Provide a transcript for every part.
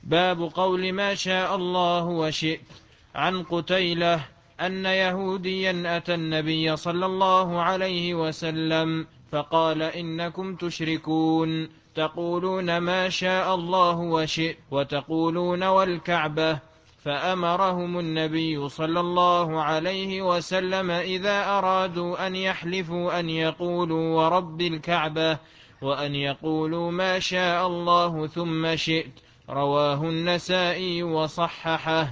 باب قول ما شاء الله وشئت. عن قتيلة أن يهوديا أتى النبي صلى الله عليه وسلم فقال إنكم تشركون تقولون ما شاء الله وشئت وتقولون والكعبة. فأمرهم النبي صلى الله عليه وسلم إذا أرادوا أن يحلفوا أن يقولوا ورب الكعبة وأن يقولوا ما شاء الله ثم شئت. رواه النسائي وصححه.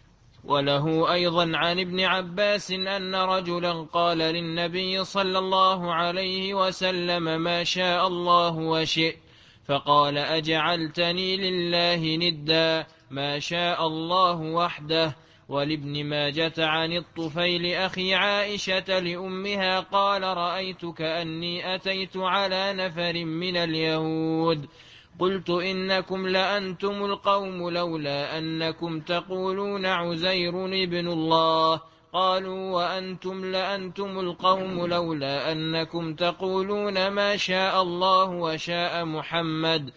وله أيضا عن ابن عباس أن رجلا قال للنبي صلى الله عليه وسلم ما شاء الله وشئت فقال أجعلتني لله ندا ما شاء الله وحده. ولابن ماجة عن الطفيل أخي عائشة لأمها قال رأيت كأني أتيت على نفر من اليهود قلت إنكم لأنتم القوم لولا أنكم تقولون عزير ابن الله قالوا وأنتم لأنتم القوم لولا أنكم تقولون ما شاء الله وشاء محمد.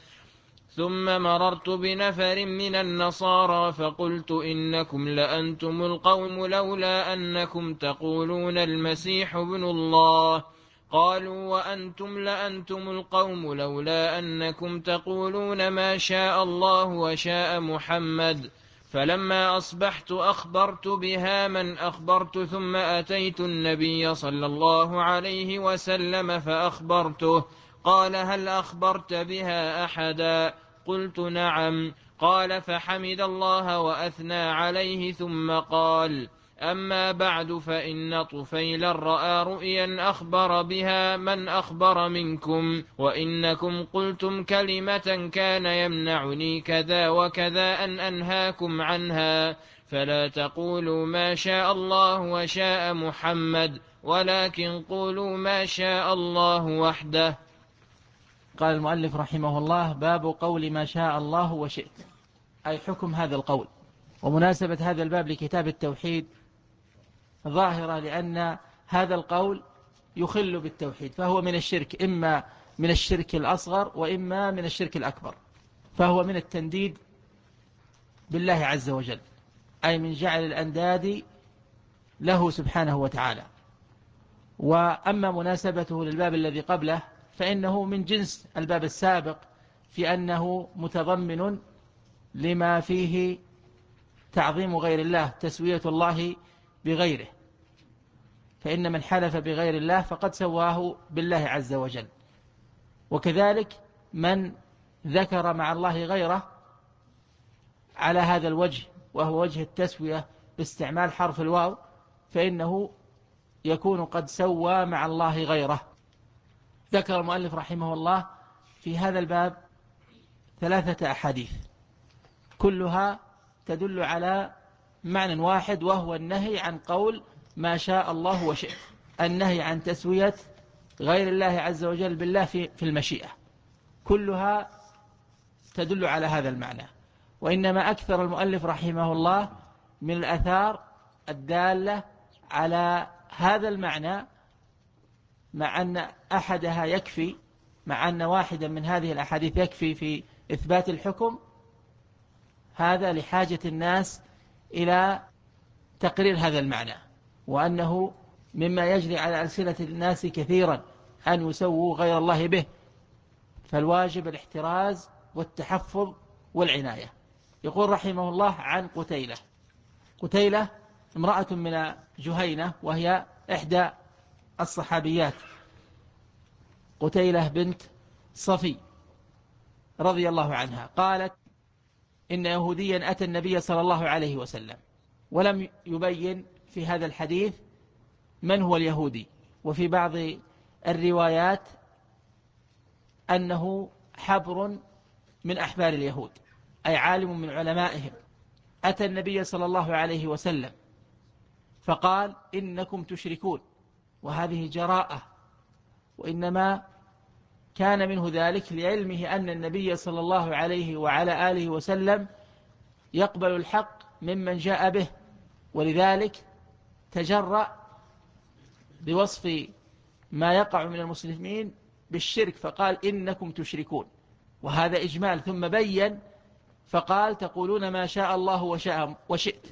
ثم مررت بنفر من النصارى فقلت إنكم لأنتم القوم لولا أنكم تقولون المسيح ابن الله قالوا وأنتم لأنتم القوم لولا أنكم تقولون ما شاء الله وشاء محمد. فلما أصبحت أخبرت بها من أخبرت ثم أتيت النبي صلى الله عليه وسلم فأخبرته قال هل أخبرت بها أحدا قلت نعم قال فحمد الله وأثنى عليه ثم قال أما بعد فإن طفيلا رأى رؤيا أخبر بها من أخبر منكم وإنكم قلتم كلمة كان يمنعني كذا وكذا أن أنهاكم عنها فلا تقولوا ما شاء الله وشاء محمد ولكن قولوا ما شاء الله وحده. قال المؤلف رحمه الله باب قول ما شاء الله وشئت، أي حكم هذا القول. ومناسبة هذا الباب لكتاب التوحيد ظاهرة لأن هذا القول يخل بالتوحيد، فهو من الشرك، إما من الشرك الأصغر وإما من الشرك الأكبر، فهو من التنديد بالله عز وجل، أي من جعل الأنداد له سبحانه وتعالى. وأما مناسبته للباب الذي قبله فإنه من جنس الباب السابق في أنه متضمن لما فيه تعظيم غير الله، تسوية الله بغيره، فإن من حلف بغير الله فقد سواه بالله عز وجل. وكذلك من ذكر مع الله غيره على هذا الوجه وهو وجه التسوية باستعمال حرف الواو فإنه يكون قد سوى مع الله غيره. ذكر المؤلف رحمه الله في هذا الباب 3 أحاديث كلها تدل على معنى واحد، وهو النهي عن قول ما شاء الله وشئت، النهي عن تسوية غير الله عز وجل بالله في المشيئة، كلها تدل على هذا المعنى. وإنما أكثر المؤلف رحمه الله من الآثار الدالة على هذا المعنى، مع أن أحدها يكفي، مع أن واحدا من هذه الأحاديث يكفي في إثبات الحكم، هذا لحاجة الناس إلى تقرير هذا المعنى، وأنه مما يجري على ألسنة الناس كثيرا أن يسووا غير الله به، فالواجب الاحتراز والتحفظ والعناية. يقول رحمه الله عن قتيلة. قتيلة امرأة من جهينة، وهي إحدى الصحابيات، قتيلة بنت صفي رضي الله عنها، قالت إن يهوديا أتى النبي صلى الله عليه وسلم، ولم يبين في هذا الحديث من هو اليهودي، وفي بعض الروايات أنه حبر من أحبار اليهود، أي عالم من علمائهم، أتى النبي صلى الله عليه وسلم فقال إنكم تشركون، وهذه جراءة، وإنما كان منه ذلك لعلمه أن النبي صلى الله عليه وعلى آله وسلم يقبل الحق ممن جاء به، ولذلك تجرأ بوصف ما يقع من المسلمين بالشرك فقال إنكم تشركون، وهذا إجمال، ثم بين فقال تقولون ما شاء الله وشئت،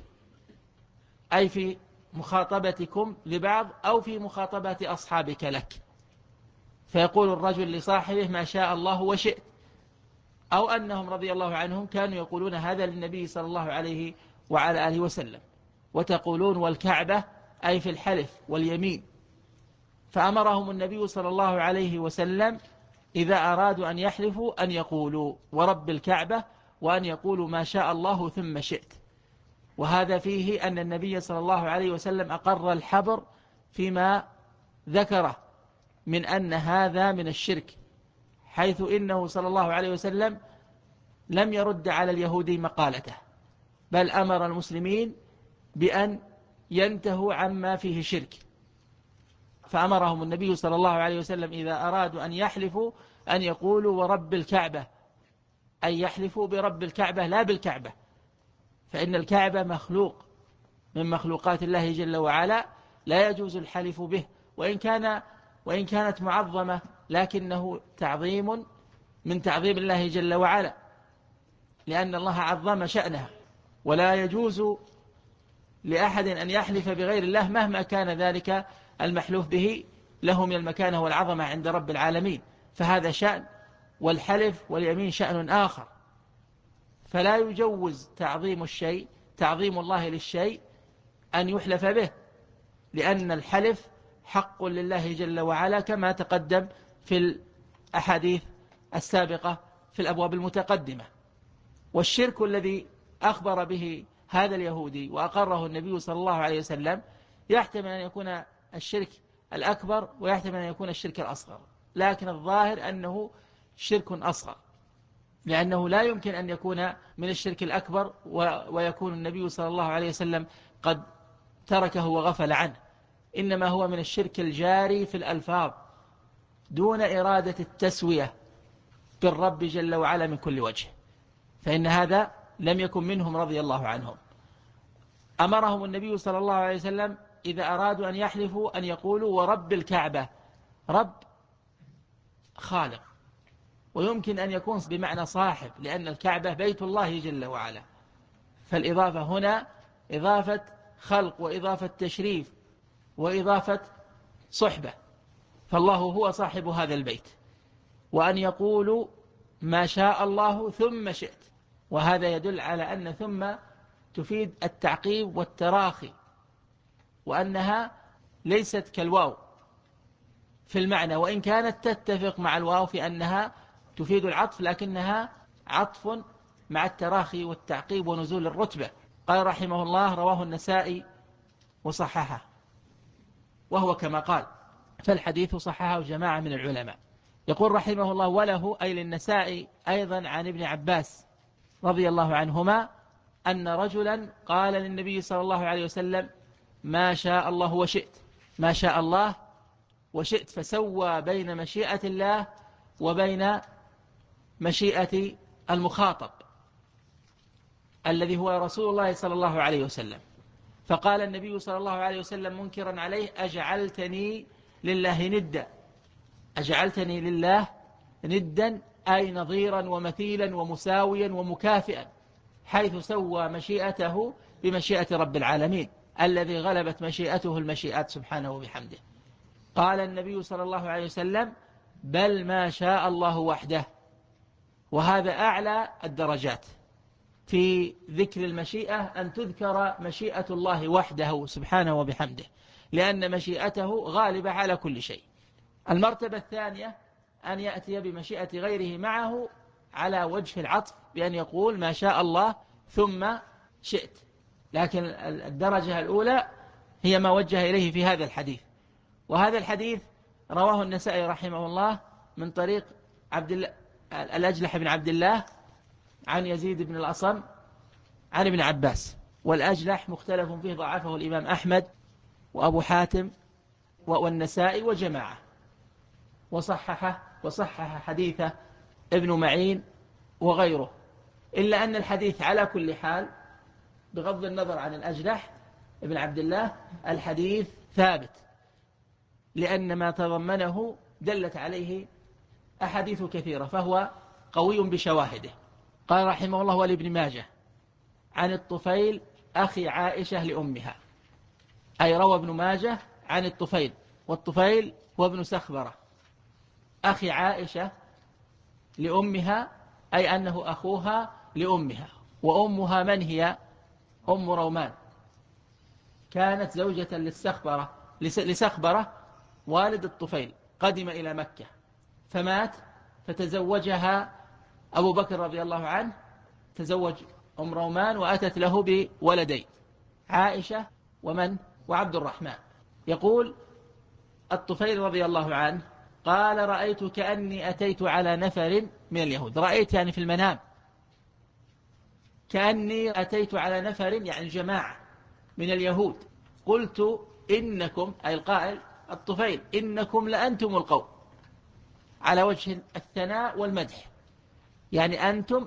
أي في مخاطبتكم لبعض أو في مخاطبة أصحابك لك، فيقول الرجل لصاحبه ما شاء الله وشئت، أو أنهم رضي الله عنهم كانوا يقولون هذا للنبي صلى الله عليه وعلى آله وسلم. وتقولون والكعبة، أي في الحلف واليمين. فأمرهم النبي صلى الله عليه وسلم إذا أرادوا أن يحلفوا أن يقولوا ورب الكعبة، وأن يقولوا ما شاء الله ثم شئت. وهذا فيه أن النبي صلى الله عليه وسلم أقر الحبر فيما ذكره من أن هذا من الشرك، حيث إنه صلى الله عليه وسلم لم يرد على اليهودي مقالته، بل أمر المسلمين بأن ينتهوا عما فيه شرك. فأمرهم النبي صلى الله عليه وسلم إذا أرادوا أن يحلفوا أن يقولوا ورب الكعبة، أي يحلفوا برب الكعبة لا بالكعبة، فإن الكعبة مخلوق من مخلوقات الله جل وعلا، لا يجوز الحلف به، وإن كانت معظمة، لكنه تعظيم من تعظيم الله جل وعلا، لأن الله عظم شأنها. ولا يجوز لأحد أن يحلف بغير الله مهما كان ذلك المحلوف به له من المكانة والعظمة عند رب العالمين، فهذا شأن، والحلف واليمين شأن آخر. فلا يجوز تعظيم الله للشيء أن يحلف به، لأن الحلف حق لله جل وعلا كما تقدم في الأحاديث السابقة في الأبواب المتقدمة. والشرك الذي أخبر به هذا اليهودي وأقره النبي صلى الله عليه وسلم يحتمل أن يكون الشرك الأكبر ويحتمل أن يكون الشرك الأصغر، لكن الظاهر أنه شرك أصغر، لأنه لا يمكن أن يكون من الشرك الأكبر ويكون النبي صلى الله عليه وسلم قد تركه وغفل عنه، إنما هو من الشرك الجاري في الألفاظ دون إرادة التسوية بالرب جل وعلا من كل وجه، فإن هذا لم يكن منهم رضي الله عنهم. أمرهم النبي صلى الله عليه وسلم إذا أرادوا أن يحلفوا أن يقولوا ورب الكعبة. رب خالق، ويمكن أن يكون بمعنى صاحب، لأن الكعبة بيت الله جل وعلا، فالإضافة هنا إضافة خلق وإضافة تشريف وإضافة صحبة، فالله هو صاحب هذا البيت. وأن يقولوا ما شاء الله ثم شئت، وهذا يدل على أن ثم تفيد التعقيب والتراخي، وأنها ليست كالواو في المعنى، وإن كانت تتفق مع الواو في أنها تفيد العطف، لكنها عطف مع التراخي والتعقيب ونزول الرتبة. قال رحمه الله رواه النسائي وصححه، وهو كما قال، فالحديث صححه جماعة من العلماء. يقول رحمه الله وله أي للنسائي أيضا عن ابن عباس رضي الله عنهما أن رجلا قال للنبي صلى الله عليه وسلم ما شاء الله وشئت، ما شاء الله وشئت، فسوى بين مشيئة الله وبين مشيئة المخاطب الذي هو رسول الله صلى الله عليه وسلم. فقال النبي صلى الله عليه وسلم منكرا عليه أجعلتني لله ندا، أجعلتني لله ندا أي نظيرا ومثيلا ومساويا ومكافئا، حيث سوى مشيئته بمشيئة رب العالمين الذي غلبت مشيئته المشيئات سبحانه وبحمده. قال النبي صلى الله عليه وسلم بل ما شاء الله وحده، وهذا أعلى الدرجات في ذكر المشيئة، أن تذكر مشيئة الله وحده سبحانه وبحمده، لأن مشيئته غالبة على كل شيء. المرتبة الثانية أن يأتي بمشيئة غيره معه على وجه العطف، بأن يقول ما شاء الله ثم شئت، لكن الدرجة الأولى هي ما وجه إليه في هذا الحديث. وهذا الحديث رواه النسائي رحمه الله من طريق الأجلح بن عبد الله عن يزيد بن الأصم عن ابن عباس، والأجلح مختلف فيه، ضعفه الإمام أحمد وأبو حاتم والنسائي وجماعة، وصحح حديثه ابن معين وغيره، إلا أن الحديث على كل حال بغض النظر عن الأجلح ابن عبد الله الحديث ثابت، لأن ما تضمنه دلت عليه أحاديث كثيرة، فهو قوي بشواهده. قال رحمه الله ولابن ماجه عن الطفيل أخي عائشة لأمها، أي روى ابن ماجه عن الطفيل، والطفيل هو ابن سخبرة أخي عائشة لأمها، أي أنه أخوها لأمها. وأمها من هي؟ أم رومان، كانت زوجة لسخبرة والد الطفيل، قدم إلى مكة فمات، فتزوجها أبو بكر رضي الله عنه، تزوج أم رومان وأتت له بولدين، عائشة وعبد الرحمن. يقول الطفيل رضي الله عنه قال رأيت كأني أتيت على نفر من اليهود، رأيت يعني في المنام، كأني أتيت على نفر يعني جماعة من اليهود، قلت إنكم، أي القائل الطفيل، إنكم لأنتم القوم، على وجه الثناء والمدح، يعني أنتم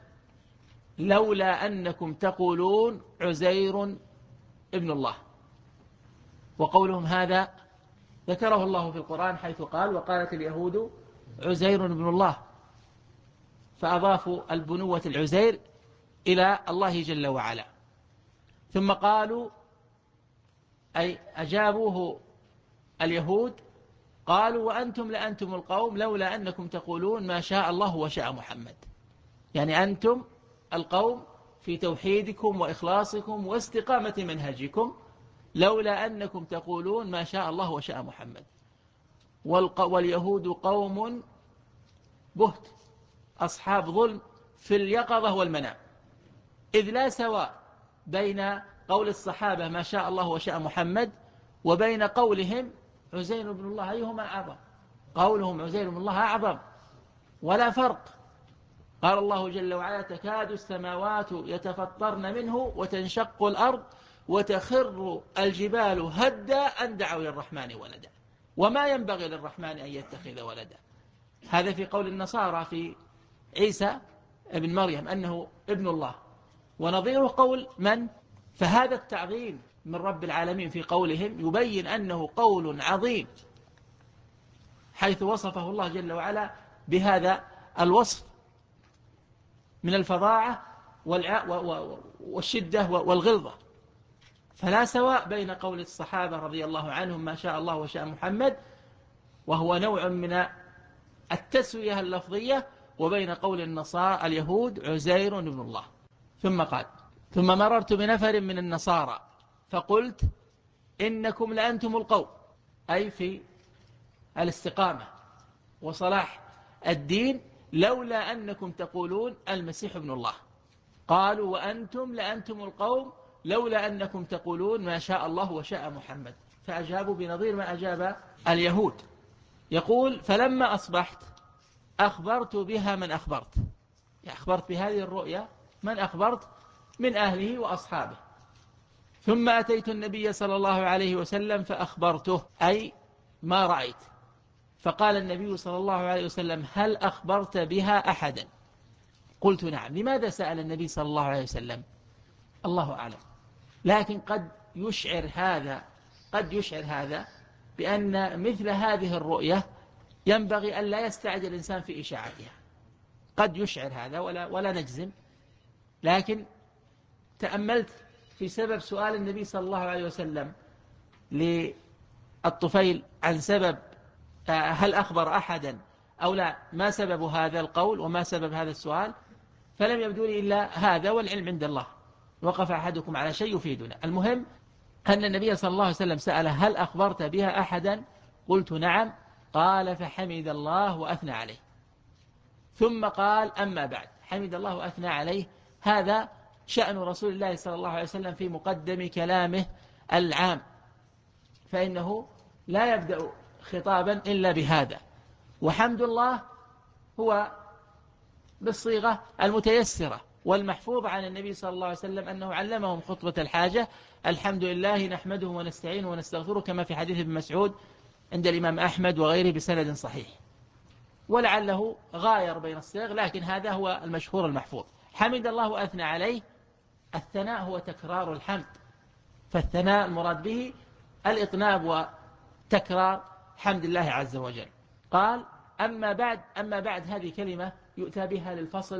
لولا أنكم تقولون عزير ابن الله. وقولهم هذا ذكره الله في القرآن حيث قال وقالت اليهود عزير ابن الله، فأضافوا البنوة العزير إلى الله جل وعلا. ثم قالوا، أي أجابوه اليهود، قالوا وأنتم لأنتم القوم لولا أنكم تقولون ما شاء الله وشاء محمد، يعني أنتم القوم في توحيدكم وإخلاصكم واستقامة منهجكم، لولا أنكم تقولون ما شاء الله وشاء محمد. واليهود قوم بهت، أصحاب ظلم في اليقظة والمنام، إذ لا سواء بين قول الصحابة ما شاء الله وشاء محمد وبين قولهم عزير بن الله، أيهما أعظم؟ قولهم عزير بن الله أعظم، ولا فرق. قال الله جل وعلا تكاد السماوات يتفطرن منه وتنشق الأرض وتخر الجبال هدا أن دعوا للرحمن ولدا وما ينبغي للرحمن أن يتخذ ولدا. هذا في قول النصارى في عيسى ابن مريم أنه ابن الله، ونظيره قول من؟ فهذا التعظيم من رب العالمين في قولهم يبين أنه قول عظيم، حيث وصفه الله جل وعلا بهذا الوصف من الفظاعة والشدة والغلظة. فلا سواء بين قول الصحابة رضي الله عنهم ما شاء الله وشاء محمد، وهو نوع من التسوية اللفظية، وبين قول النصارى اليهود عزير ابن الله. ثم قال ثم مررت بنفر من النصارى فقلت إنكم لأنتم القوم، أي في الاستقامة وصلاح الدين، لولا أنكم تقولون المسيح ابن الله. قالوا وأنتم لأنتم القوم لولا أنكم تقولون ما شاء الله وشاء محمد، فأجابوا بنظير ما أجاب اليهود. يقول فلما أصبحت أخبرت بها من أخبرت، أخبرت بهذه الرؤيا من أخبرت من أهله وأصحابه، ثم أتيت النبي صلى الله عليه وسلم فأخبرته، أي ما رأيت. فقال النبي صلى الله عليه وسلم هل أخبرت بها أحدا؟ قلت نعم. لماذا سأل النبي صلى الله عليه وسلم؟ الله أعلم، لكن قد يشعر هذا بأن مثل هذه الرؤية ينبغي أن لا يستعجل الإنسان في إشاعتها، قد يشعر هذا ولا نجزم، لكن تأملت في سبب سؤال النبي صلى الله عليه وسلم للطفيل عن سبب هل أخبر أحدا أو لا، ما سبب هذا القول وما سبب هذا السؤال، فلم يبدو لي إلا هذا، والعلم عند الله، وقف أحدكم على شيء يفيدنا. المهم أن النبي صلى الله عليه وسلم سأله هل أخبرت بها أحدا؟ قلت نعم. قال فحمد الله وأثنى عليه، ثم قال أما بعد. حمد الله وأثنى عليه، هذا شأن رسول الله صلى الله عليه وسلم في مقدم كلامه العام، فإنه لا يبدأ خطابا إلا بهذا. وحمد الله هو بالصيغة المتيسرة والمحفوظ عن النبي صلى الله عليه وسلم أنه علمهم خطبة الحاجة: الحمد لله نحمده ونستعينه ونستغفره، كما في حديث ابن مسعود عند الإمام أحمد وغيره بسند صحيح، ولعله غاير بين الصيغ، لكن هذا هو المشهور المحفوظ. حمد الله وأثنى عليه، الثناء هو تكرار الحمد، فالثناء المراد به الإطناب وتكرار حمد الله عز وجل. قال أما بعد هذه كلمة يؤتى بها للفصل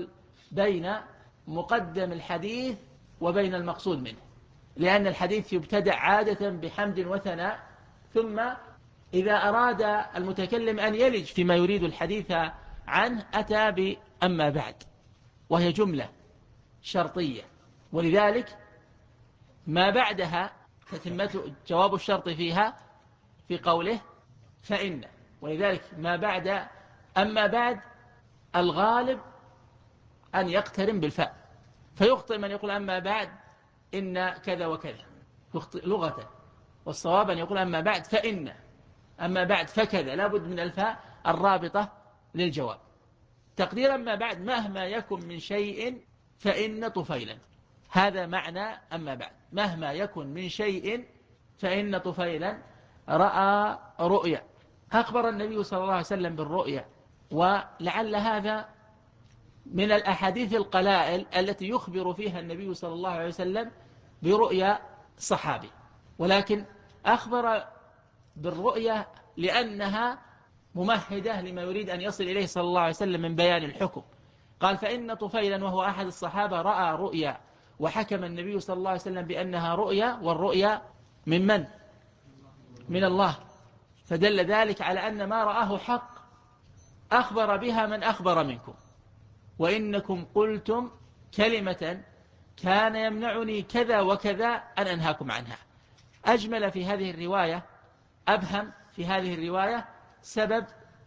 بين مقدم الحديث وبين المقصود منه، لأن الحديث يبتدأ عادة بحمد وثناء، ثم إذا أراد المتكلم أن يلج فيما يريد الحديث عنه أتى بأما بعد، وهي جملة شرطية، ولذلك ما بعدها تتمة جواب الشرط فيها في قوله فإن، ولذلك ما بعد أما بعد الغالب أن يقترن بالفاء، فيخطئ من يقول أما بعد إن كذا وكذا، يخطئ لغة، والصواب أن يقول أما بعد فإن، أما بعد فكذا، لابد من الفاء الرابطة للجواب. تقدير أما بعد مهما يكن من شيء فإن طفيلا، هذا معنى أما بعد، مهما يكن من شيء فإن طفيلا رأى رؤيا. أخبر النبي صلى الله عليه وسلم بالرؤيا، ولعل هذا من الأحاديث القلائل التي يخبر فيها النبي صلى الله عليه وسلم برؤيا صحابي، ولكن أخبر بالرؤيا لأنها ممهدة لما يريد أن يصل إليه صلى الله عليه وسلم من بيان الحكم. قال فإن طفيلا وهو أحد الصحابة رأى رؤيا، وحكم النبي صلى الله عليه وسلم بأنها رؤيا، والرؤيا من من؟ من الله، فدل ذلك على أن ما رآه حق، أخبر بها من أخبر منكم، وإنكم قلتم كلمة كان يمنعني كذا وكذا أن أنهاكم عنها. أجمل في هذه الرواية، أبهم في هذه الرواية سبب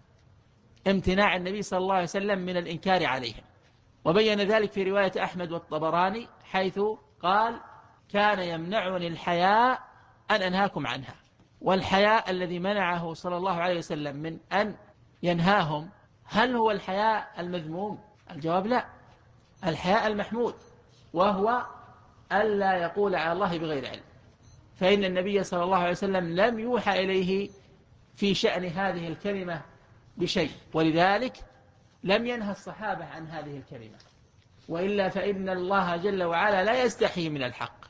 امتناع النبي صلى الله عليه وسلم من الإنكار عليهم، وبين ذلك في رواية أحمد والطبراني حيث قال كان يمنعني الحياء أن أنهاكم عنها. والحياء الذي منعه صلى الله عليه وسلم من أن ينهاهم، هل هو الحياء المذموم؟ الجواب لا، الحياء المحمود، وهو ألا يقول على الله بغير علم، فإن النبي صلى الله عليه وسلم لم يوحى إليه في شأن هذه الكلمة بشيء، ولذلك لم ينهى الصحابة عن هذه الكلمة، وإلا فإن الله جل وعلا لا يستحي من الحق.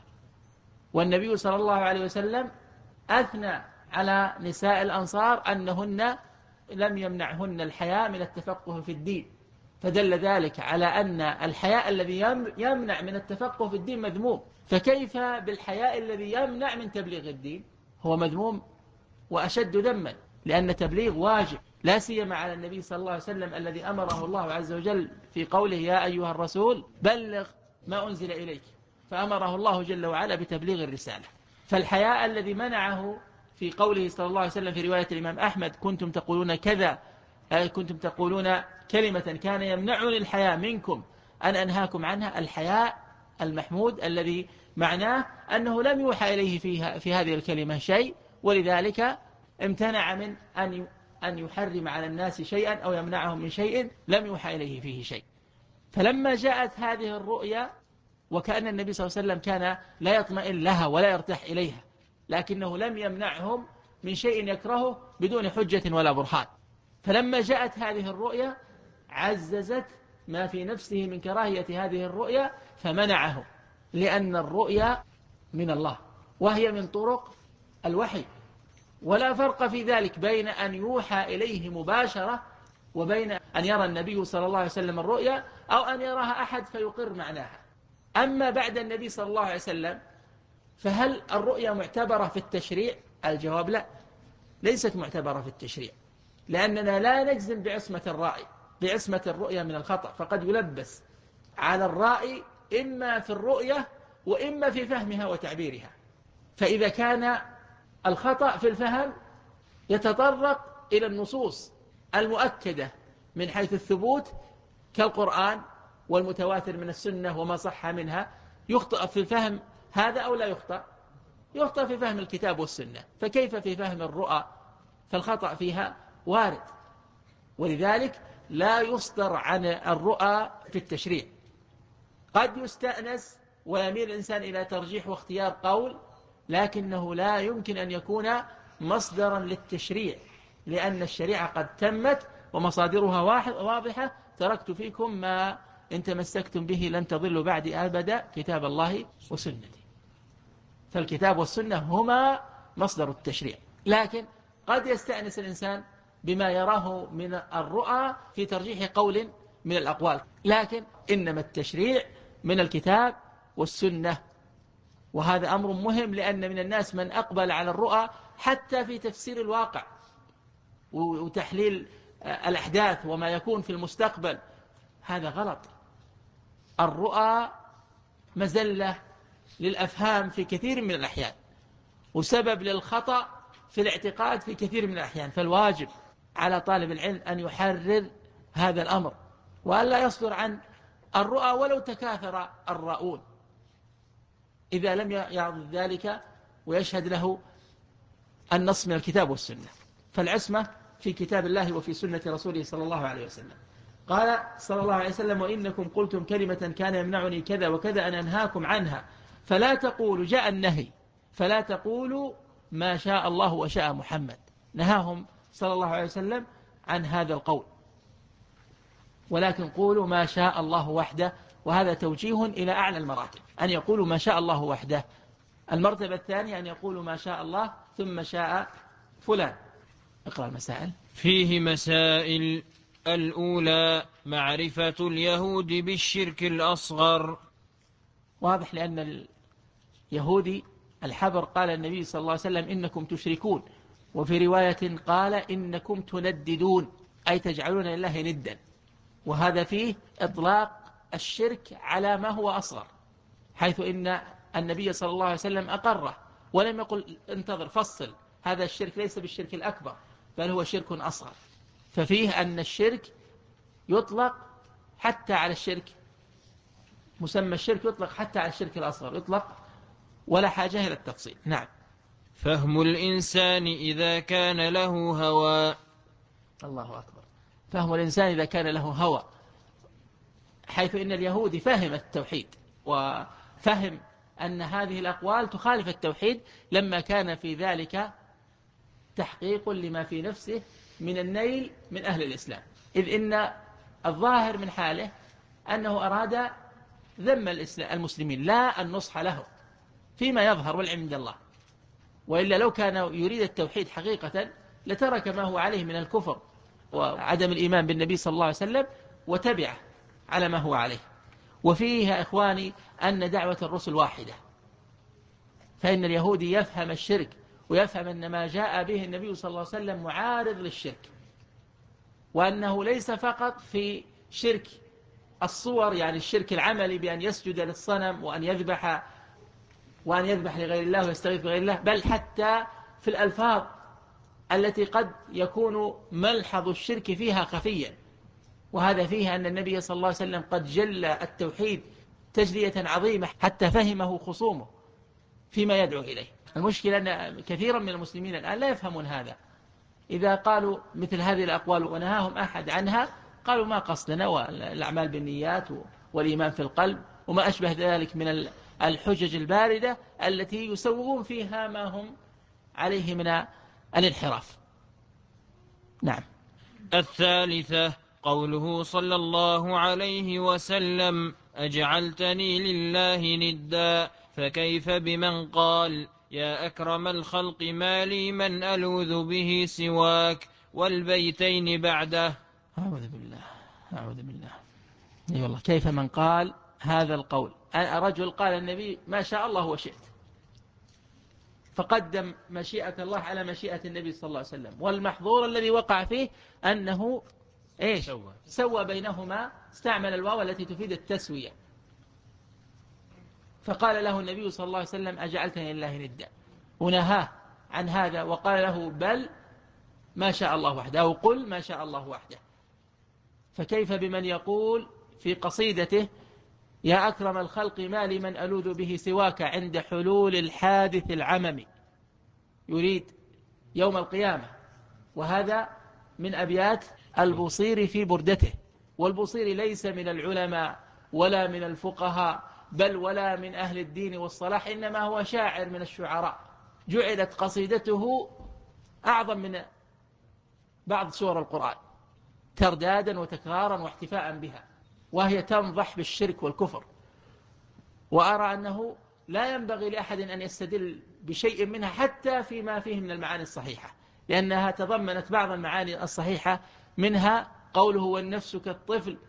والنبي صلى الله عليه وسلم أثنى على نساء الأنصار أنهن لم يمنعهن الحياء من التفقه في الدين، فدل ذلك على أن الحياء الذي يمنع من التفقه في الدين مذموم، فكيف بالحياء الذي يمنع من تبليغ الدين؟ هو مذموم وأشد ذما، لأن تبليغ واجب، لا سيما على النبي صلى الله عليه وسلم الذي أمره الله عز وجل في قوله يا أيها الرسول بلغ ما أنزل إليك، فأمره الله جل وعلا بتبليغ الرسالة. فالحياء الذي منعه في قوله صلى الله عليه وسلم في رواية الإمام أحمد كنتم تقولون كذا، كنتم تقولون كلمة كان يمنعني الحياء منكم أن أنهاكم عنها، الحياء المحمود الذي معناه أنه لم يوحى إليه في هذه الكلمة شيء، ولذلك امتنع من أن يحرم على الناس شيئا أو يمنعهم من شيء لم يوحى إليه فيه شيء. فلما جاءت هذه الرؤيا، وكأن النبي صلى الله عليه وسلم كان لا يطمئن لها ولا يرتاح إليها، لكنه لم يمنعهم من شيء يكرهه بدون حجة ولا برهان، فلما جاءت هذه الرؤيا عززت ما في نفسه من كراهية هذه الرؤيا فمنعه، لأن الرؤيا من الله وهي من طرق الوحي، ولا فرق في ذلك بين أن يوحى إليه مباشرة وبين أن يرى النبي صلى الله عليه وسلم الرؤيا أو أن يراها أحد فيقر معناها. أما بعد النبي صلى الله عليه وسلم فهل الرؤيا معتبرة في التشريع؟ الجواب لا، ليست معتبرة في التشريع، لأننا لا نجزم بعصمة الرائي، بعصمة الرؤيا من الخطأ، فقد يلبس على الرائي إما في الرؤيا وإما في فهمها وتعبيرها، فإذا كان الخطأ في الفهم يتطرق إلى النصوص المؤكدة من حيث الثبوت كالقرآن والمتواتر من السنة وما صح منها، يخطئ في الفهم هذا أو لا يخطئ؟ يخطئ في فهم الكتاب والسنة، فكيف في فهم الرؤى؟ فالخطأ فيها وارد، ولذلك لا يصدر عن الرؤى في التشريع. قد يستأنس ويميل الإنسان إلى ترجيح واختيار قول، لكنه لا يمكن أن يكون مصدرا للتشريع، لأن الشريعة قد تمت ومصادرها واضحة، تركت فيكم ما إن تمسكتم به لن تضلوا بعد أبدا كتاب الله وسنتي، فالكتاب والسنة هما مصدر التشريع. لكن قد يستأنس الإنسان بما يراه من الرؤى في ترجيح قول من الأقوال، لكن إنما التشريع من الكتاب والسنة. وهذا أمر مهم، لأن من الناس من أقبل على الرؤى حتى في تفسير الواقع وتحليل الأحداث وما يكون في المستقبل. هذا غلط. الرؤى مزلة للأفهام في كثير من الأحيان، وسبب للخطأ في الاعتقاد في كثير من الأحيان. فالواجب على طالب العلم أن يحرر هذا الأمر، وأن لا يصدر عن الرؤى ولو تكاثر الراؤون، إذا لم يعضد ذلك ويشهد له النص من الكتاب والسنة. فالعصمة في كتاب الله وفي سنة رسوله صلى الله عليه وسلم. قال صلى الله عليه وسلم: وإنكم قلتم كلمة كان يمنعني كذا وكذا أن أنهاكم عنها فلا تقولوا، جاء النهي، فلا تقولوا ما شاء الله وشاء محمد. نهاهم صلى الله عليه وسلم عن هذا القول، ولكن قولوا ما شاء الله وحده. وهذا توجيه إلى أعلى المراتب، أن يقولوا ما شاء الله وحده. المرتبة الثانية أن يقولوا ما شاء الله ثم شاء فلان. اقرأ المسائل. فيه مسائل. الأولى: معرفة اليهود بالشرك الأصغر. واضح، لأن اليهودي الحبر قال النبي صلى الله عليه وسلم: إنكم تشركون. وفي رواية قال: إنكم تنددون، أي تجعلون لله ندا. وهذا فيه إطلاق الشرك على ما هو أصغر، حيث إن النبي صلى الله عليه وسلم أقره ولم يقل انتظر فصل، هذا الشرك ليس بالشرك الأكبر بل هو شرك أصغر. ففيه أن الشرك يطلق حتى على الشرك، مسمى الشرك يطلق حتى على الشرك الأصغر، يطلق ولا حاجة إلى التفصيل. نعم. فهم الإنسان إذا كان له هوى. الله أكبر. فهم الإنسان إذا كان له هوى، حيث إن اليهودي فهم التوحيد وفهم أن هذه الأقوال تخالف التوحيد، لما كان في ذلك تحقيق لما في نفسه من النيل من أهل الإسلام. إذ إن الظاهر من حاله أنه أراد ذم المسلمين لا النصح له فيما يظهر والعلم عند الله. وإلا لو كان يريد التوحيد حقيقة لترك ما هو عليه من الكفر وعدم الإيمان بالنبي صلى الله عليه وسلم وتبعه على ما هو عليه. وفيه يا إخواني أن دعوة الرسل واحدة، فإن اليهودي يفهم الشرك ويفهم أن ما جاء به النبي صلى الله عليه وسلم معارض للشرك، وأنه ليس فقط في شرك الصور، يعني الشرك العملي بأن يسجد للصنم وأن يذبح لغير الله ويستغيث بغير الله، بل حتى في الألفاظ التي قد يكون ملحظ الشرك فيها خفيا. وهذا فيه أن النبي صلى الله عليه وسلم قد جل التوحيد تجلية عظيمة حتى فهمه خصومه فيما يدعو إليه. المشكلة أن كثيرا من المسلمين الآن لا يفهمون هذا. إذا قالوا مثل هذه الأقوال ونهاهم أحد عنها قالوا ما قصدنا، والأعمال بالنيات والإيمان في القلب وما أشبه ذلك من الحجج الباردة التي يسوغون فيها ما هم عليه من الانحراف. نعم. الثالثة: قوله صلى الله عليه وسلم: أجعلتني لله ندا، فكيف بمن قال: يا أكرم الخلق ما لي من ألوذ به سواك، والبيتين بعده. أعوذ بالله. أي والله، كيف من قال هذا القول؟ رجل قال النبي ما شاء الله وشئت، فقدم مشيئة الله على مشيئة النبي صلى الله عليه وسلم، والمحظور الذي وقع فيه أنه سوى بينهما، استعمل الواو التي تفيد التسوية. فقال له النبي صلى الله عليه وسلم: أجعلتني لله ندا، ونهاه عن هذا وقال له: بل ما شاء الله وحده، أو قل ما شاء الله وحده. فكيف بمن يقول في قصيدته: يا أكرم الخلق ما لي من ألوذ به سواك، عند حلول الحادث العمم، يريد يوم القيامة. وهذا من أبيات البوصيري في بردته، والبوصيري ليس من العلماء ولا من الفقهاء بل ولا من أهل الدين والصلاح، إنما هو شاعر من الشعراء. جعلت قصيدته أعظم من بعض سور القرآن تردادا وتكرارا واحتفاء بها، وهي تنضح بالشرك والكفر. وأرى أنه لا ينبغي لأحد أن يستدل بشيء منها حتى فيما فيه من المعاني الصحيحة، لأنها تضمنت بعض المعاني الصحيحة، منها قوله: والنفس كالطفل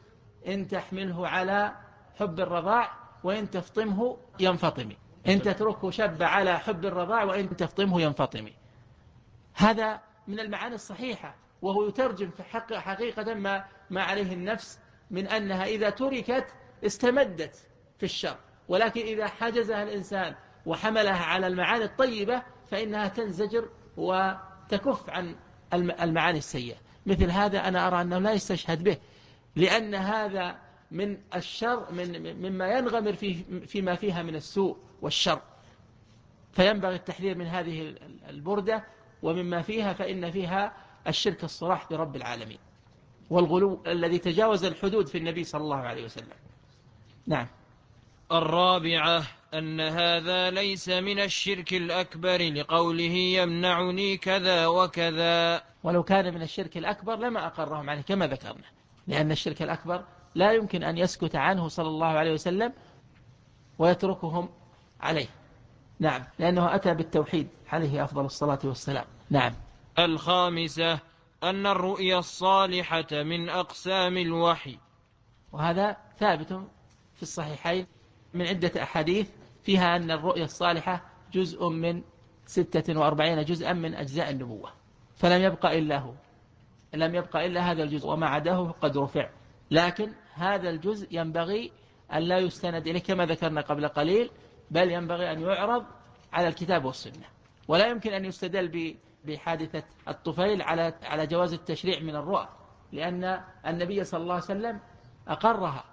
إن تحمله على حب الرضاع وإن تفطمه ينفطم، إن تتركه شب على حب الرضاع وإن تفطمه ينفطم. هذا من المعاني الصحيحة، وهو يترجم في حقيقة ما عليه النفس من أنها إذا تركت استمدت في الشر، ولكن إذا حجزها الإنسان وحملها على المعاني الطيبة فإنها تنزجر وتكف عن المعاني السيئة. مثل هذا أنا أرى أنه لا يستشهد به، لأن هذا من الشر مما ينغمر فيما فيها من السوء والشر، فينبغي التحذير من هذه البردة ومما فيها، فإن فيها الشرك الصراح برب العالمين والغلو الذي تجاوز الحدود في النبي صلى الله عليه وسلم. نعم. الرابعة أن هذا ليس من الشرك الأكبر لقوله يمنعني كذا وكذا، ولو كان من الشرك الأكبر لما أقرهم عليه كما ذكرنا، لأن الشرك الأكبر لا يمكن أن يسكت عنه صلى الله عليه وسلم ويتركهم عليه. نعم، لأنه أتى بالتوحيد عليه أفضل الصلاة والسلام. نعم. الخامسة أن الرؤيا الصالحة من أقسام الوحي، وهذا ثابت في الصحيحين من عدة أحاديث فيها أن الرؤيا الصالحة جزء من 46 جزءا من أجزاء النبوة، فلم يبقى إلا هو، لم يبقى إلا هذا الجزء، وما عداه قد رفع. لكن هذا الجزء ينبغي أن لا يستند إليه كما ذكرنا قبل قليل، بل ينبغي أن يعرض على الكتاب والسنة، ولا يمكن أن يستدل بحادثة الطفيل على جواز التشريع من الرؤى، لأن النبي صلى الله عليه وسلم أقرها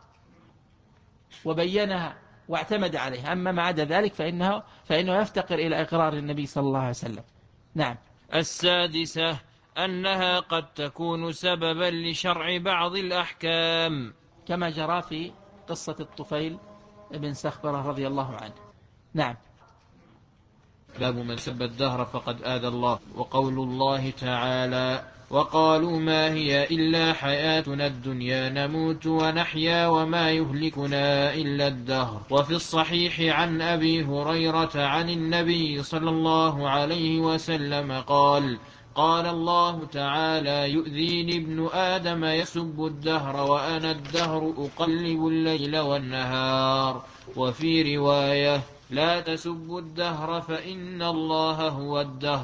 وبينها واعتمد عليها، أما ما عدا ذلك فإنه يفتقر إلى إقرار النبي صلى الله عليه وسلم. نعم. السادسة أنها قد تكون سببا لشرع بعض الأحكام، كما جرى في قصة الطفيل بن سخبرة رضي الله عنه. نعم. باب من سب الدهر فقد آذى الله. وقول الله تعالى وقالوا ما هي إلا حياتنا الدنيا نموت ونحيا وما يهلكنا إلا الدهر. وفي الصحيح عن أبي هريرة عن النبي صلى الله عليه وسلم قال قال الله تعالى يؤذيني ابن آدم يسب الدهر وأنا الدهر أقلب الليل والنهار. وفي رواية لا تسبوا الدهر فإن الله هو الدهر.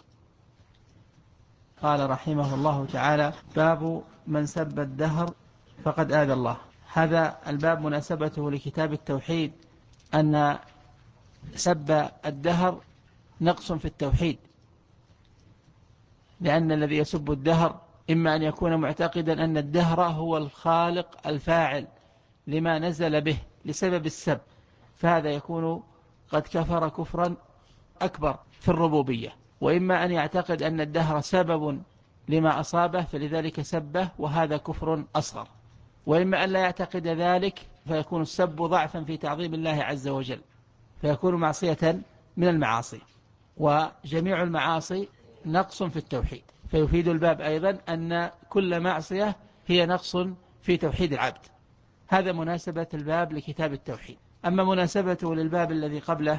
قال رحمه الله تعالى باب من سب الدهر فقد آذى الله. هذا الباب مناسبته لكتاب التوحيد، أن سب الدهر نقص في التوحيد، لأن الذي يسب الدهر إما أن يكون معتقدا أن الدهر هو الخالق الفاعل لما نزل به لسبب السب، فهذا يكون قد كفر كفرا أكبر في الربوبية، وإما أن يعتقد أن الدهر سبب لما أصابه فلذلك سبه، وهذا كفر أصغر، وإما أن لا يعتقد ذلك فيكون السب ضعفا في تعظيم الله عز وجل، فيكون معصية من المعاصي، وجميع المعاصي نقص في التوحيد. فيفيد الباب أيضا أن كل معصية هي نقص في توحيد العبد. هذا مناسبة الباب لكتاب التوحيد. أما مناسبته للباب الذي قبله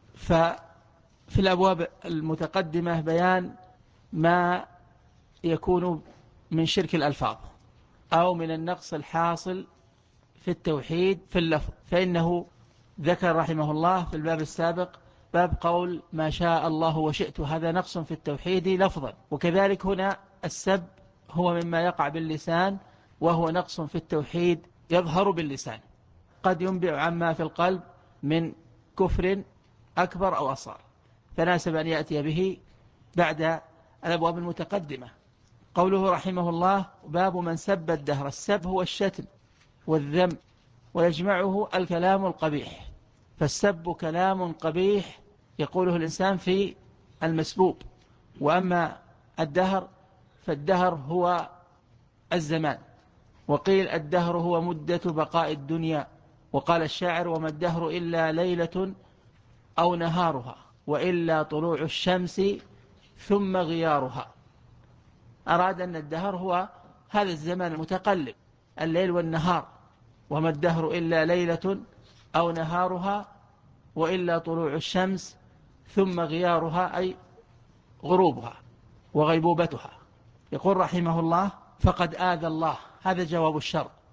ففي الأبواب المتقدمة بيان ما يكون من شرك الألفاظ أو من النقص الحاصل في التوحيد في اللفظ، فإنه ذكر رحمه الله في الباب السابق باب قول ما شاء الله وشئت، هذا نقص في التوحيد لفظا، وكذلك هنا السب هو مما يقع باللسان وهو نقص في التوحيد يظهر باللسان، قد ينبئ عما في القلب من كفر أكبر أو أصغر، فناسب أن يأتي به بعد الأبواب المتقدمة. قوله رحمه الله باب من سب الدهر، السب هو الشتم والذم، ويجمعه الكلام القبيح، فالسب كلام قبيح يقوله الإنسان في المسبوب. وأما الدهر فالدهر هو الزمان، وقيل الدهر هو مدة بقاء الدنيا، وقال الشاعر وما الدهر إلا ليلة أو نهارها وإلا طلوع الشمس ثم غيارها. أراد أن الدهر هو هذا الزمان المتقلب الليل والنهار، وما الدهر إلا ليلة أو نهارها وإلا طلوع الشمس ثم غيارها أي غروبها وغيبوبتها. يقول رحمه الله فقد آذى الله، هذا جواب الشر،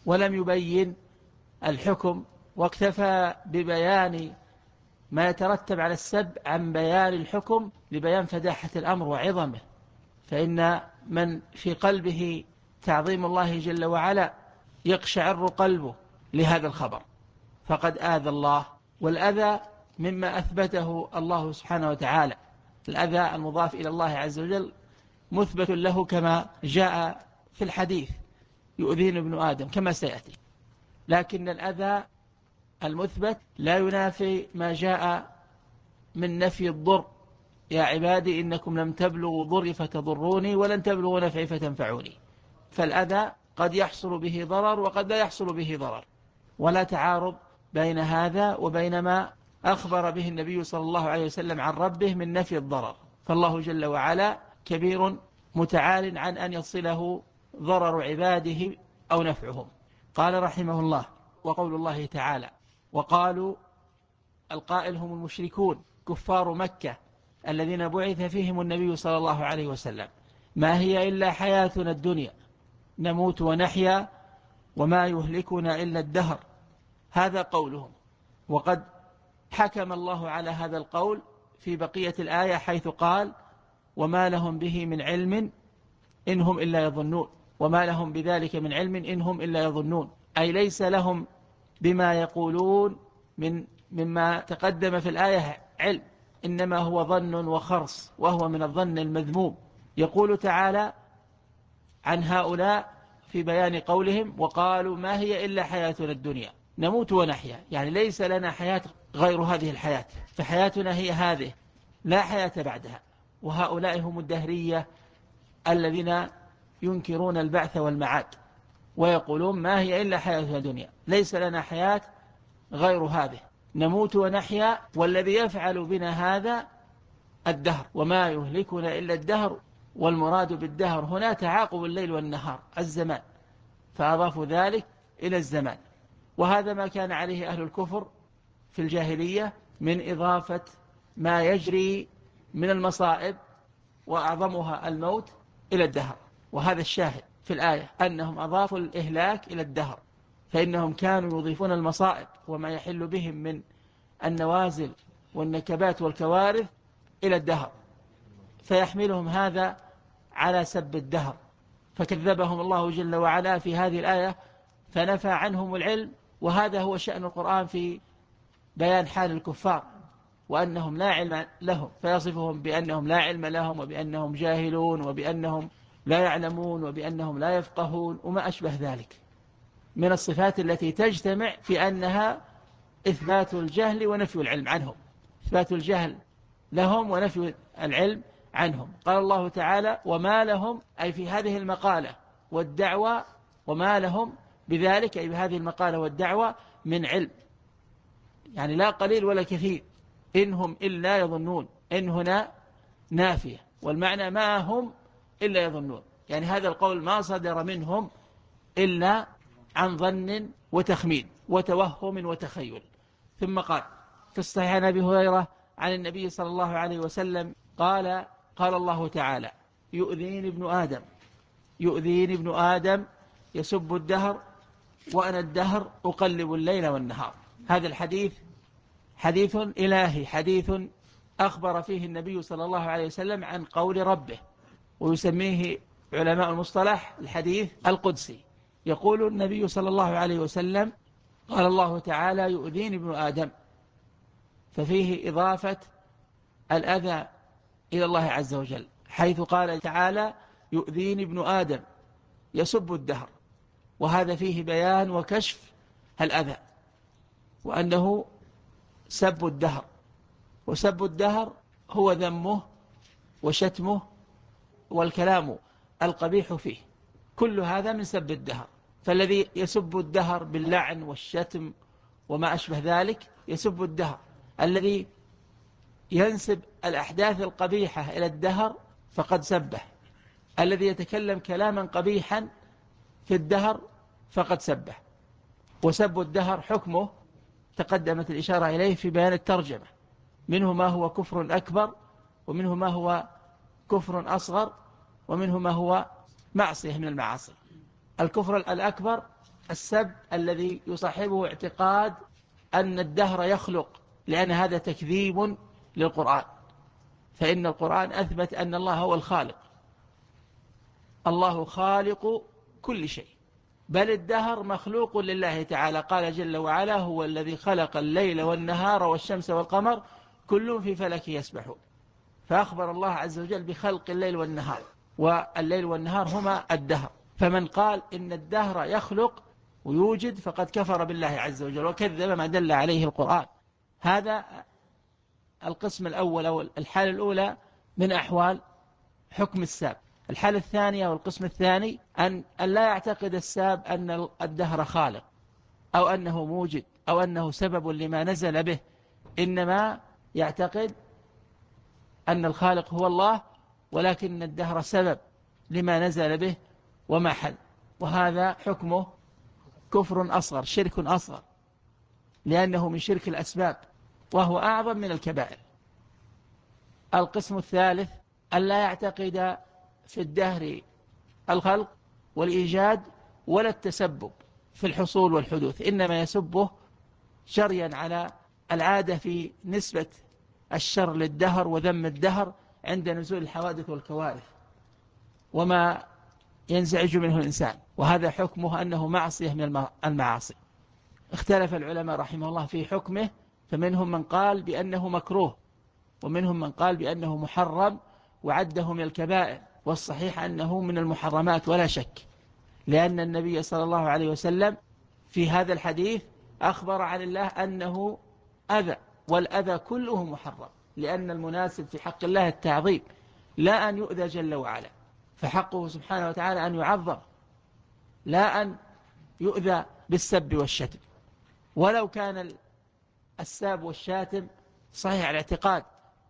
ولم يبين الحكم، واكتفى ببيان ما يترتب على السب عن بيان الحكم لبيان فداحة الأمر وعظمه. فإن من في قلبه تعظيم الله جل وعلا يقشعر قلبه لهذا الخبر، فقد آذى الله. والأذى مما أثبته الله سبحانه وتعالى، الأذى المضاف إلى الله عز وجل مثبت له كما جاء في الحديث: يؤذين ابن آدم، كما سيأتي. لكن الأذى المثبت لا ينافي ما جاء من نفي الضر: يا عبادي إنكم لم تبلغوا ضري فتضروني ولن تبلغوا نفعي فتنفعوني. فالأذى قد يحصل به ضرر وقد لا يحصل به ضرر، ولا تعارض بين هذا وبين ما أخبر به النبي صلى الله عليه وسلم عن ربه من نفي الضرر. فالله جل وعلا كبير متعال عن أن يصله ضرر عباده أو نفعهم. قال رحمه الله: وقول الله تعالى: وقالوا، القائل هم المشركون كفار مكة الذين بعث فيهم النبي صلى الله عليه وسلم: ما هي إلا حياتنا الدنيا نموت ونحيا وما يهلكنا إلا الدهر. هذا قولهم. وقد حكم الله على هذا القول في بقية الآية حيث قال: وما لهم به من علم إنهم إلا يظنون. وما لهم بذلك من علم إنهم إلا يظنون، أي ليس لهم بما يقولون مما تقدم في الآية علم، إنما هو ظن وخرص، وهو من الظن المذموم. يقول تعالى عن هؤلاء في بيان قولهم: وقالوا ما هي إلا حياتنا الدنيا نموت ونحيا، يعني ليس لنا حياة غير هذه الحياة، فحياتنا هي هذه، لا حياة بعدها. وهؤلاء هم الدهرية الذين ينكرون البعث والمعاد، ويقولون ما هي إلا حياتنا الدنيا، ليس لنا حياة غير هذه، نموت ونحيا، والذي يفعل بنا هذا الدهر، وما يهلكنا إلا الدهر. والمراد بالدهر هنا تعاقب الليل والنهار، الزمان، فأضافوا ذلك إلى الزمان. وهذا ما كان عليه أهل الكفر في الجاهلية من إضافة ما يجري من المصائب وأعظمها الموت إلى الدهر. وهذا الشاهد في الآية أنهم أضافوا الإهلاك إلى الدهر، فإنهم كانوا يضيفون المصائب وما يحل بهم من النوازل والنكبات والكوارث إلى الدهر، فيحملهم هذا على سب الدهر. فكذبهم الله جل وعلا في هذه الآية فنفى عنهم العلم. وهذا هو شأن القرآن في بيان حال الكفار، وأنهم لا علم لهم، فيصفهم بأنهم لا علم لهم، وبأنهم جاهلون، وبأنهم لا يعلمون، وبأنهم لا يفقهون، وما أشبه ذلك من الصفات التي تجتمع في أنها إثبات الجهل ونفي العلم عنهم، إثبات الجهل لهم ونفي العلم عنهم. قال الله تعالى: وما لهم، أي في هذه المقالة والدعوة، وما لهم بذلك، أي بهذه المقالة والدعوة، من علم، يعني لا قليل ولا كثير. إنهم إلا يظنون، إن هنا نافية، والمعنى ما هم إلا يظنون، يعني هذا القول ما صدر منهم إلا عن ظن وتخمين وتوهم وتخيل. ثم قال في الصحيح عن أبي هريرة عن النبي صلى الله عليه وسلم قال: قال الله تعالى: يؤذيني ابن آدم يسب الدهر وأنا الدهر أقلب الليل والنهار. هذا الحديث حديث إلهي، حديث أخبر فيه النبي صلى الله عليه وسلم عن قول ربه، ويسميه علماء المصطلح الحديث القدسي. يقول النبي صلى الله عليه وسلم: قال الله تعالى: يؤذيني ابن آدم، ففيه إضافة الأذى إلى الله عز وجل، حيث قال تعالى: يؤذيني ابن آدم يسب الدهر، وهذا فيه بيان وكشف الأذى، وأنه سب الدهر، وسب الدهر هو ذمه وشتمه والكلام القبيح فيه، كل هذا من سب الدهر. فالذي يسب الدهر باللعن والشتم وما أشبه ذلك يسب الدهر. الذي ينسب الأحداث القبيحة إلى الدهر فقد سبه. الذي يتكلم كلاما قبيحا في الدهر فقد سبه. وسب الدهر حكمه تقدمت الإشارة إليه في بيان الترجمة، منه ما هو كفر أكبر، ومنه ما هو كفر أصغر، ومنه ما هو معصية من المعاصي. الكفر الأكبر السب الذي يصاحبه اعتقاد أن الدهر يخلق، لأن هذا تكذيب للقرآن، فإن القرآن أثبت أن الله هو الخالق، الله خالق كل شيء، بل الدهر مخلوق لله تعالى. قال جل وعلا: هو الذي خلق الليل والنهار والشمس والقمر كل في فلك يسبحون. فأخبر الله عز وجل بخلق الليل والنهار، والليل والنهار هما الدهر. فمن قال إن الدهر يخلق ويوجد فقد كفر بالله عز وجل وكذب ما دل عليه القرآن. هذا القسم الأول أو الحالة الأولى من أحوال حكم الساب. الحالة الثانية والقسم الثاني أن لا يعتقد الساب أن الدهر خالق أو أنه موجد أو أنه سبب لما نزل به، إنما يعتقد أن الخالق هو الله، ولكن الدهر سبب لما نزل به وما حل. وهذا حكمه كفر أصغر، شرك أصغر، لأنه من شرك الأسباب وهو أعظم من الكبائر. القسم الثالث أن لا يعتقد في الدهر الخلق والإيجاد ولا التسبب في الحصول والحدوث، إنما يسبه جريا على العادة في نسبة الشر للدهر وذم الدهر عند نزول الحوادث والكوارث وما ينزعج منه الإنسان، وهذا حكمه أنه معصية من المعاصي. اختلف العلماء رحمه الله في حكمه، فمنهم من قال بأنه مكروه، ومنهم من قال بأنه محرم وعده من الكبائر، والصحيح أنه من المحرمات ولا شك، لأن النبي صلى الله عليه وسلم في هذا الحديث أخبر عن الله أنه أذى، والأذى كله محرم، لأن المناسب في حق الله التعظيم لا أن يؤذى جل وعلا، فحقه سبحانه وتعالى أن يعظم لا أن يؤذى بالسب والشتم. ولو كان الساب والشاتم صحيح الاعتقاد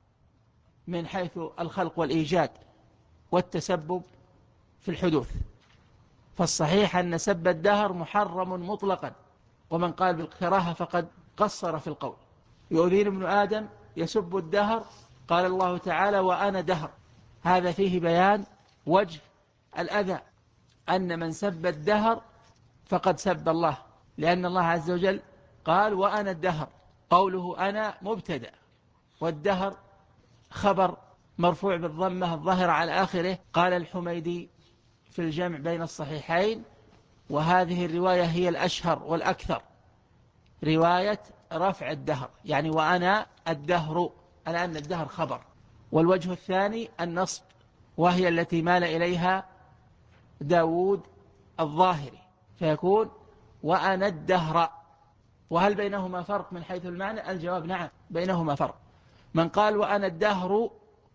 من حيث الخلق والإيجاد والتسبب في الحدوث، فالصحيح أن سب الدهر محرم مطلقا، ومن قال بالكراهة فقد قصر في القول. يؤذين ابن آدم يسب الدهر، قال الله تعالى: وأنا دهر. هذا فيه بيان وجه الأذى، أن من سب الدهر فقد سب الله، لأن الله عز وجل قال: وأنا الدهر. قوله أنا مبتدأ، والدهر خبر مرفوع بالضمة الظاهرة على آخره. قال الحميدي في الجمع بين الصحيحين: وهذه الرواية هي الأشهر والأكثر، رواية رفع الدهر، يعني وأنا الدهر، أنا أن الدهر خبر. والوجه الثاني النصب، وهي التي مال إليها داود الظاهري، فيكون وأنا الدهر. وهل بينهما فرق من حيث المعنى؟ الجواب نعم، بينهما فرق. من قال وأنا الدهر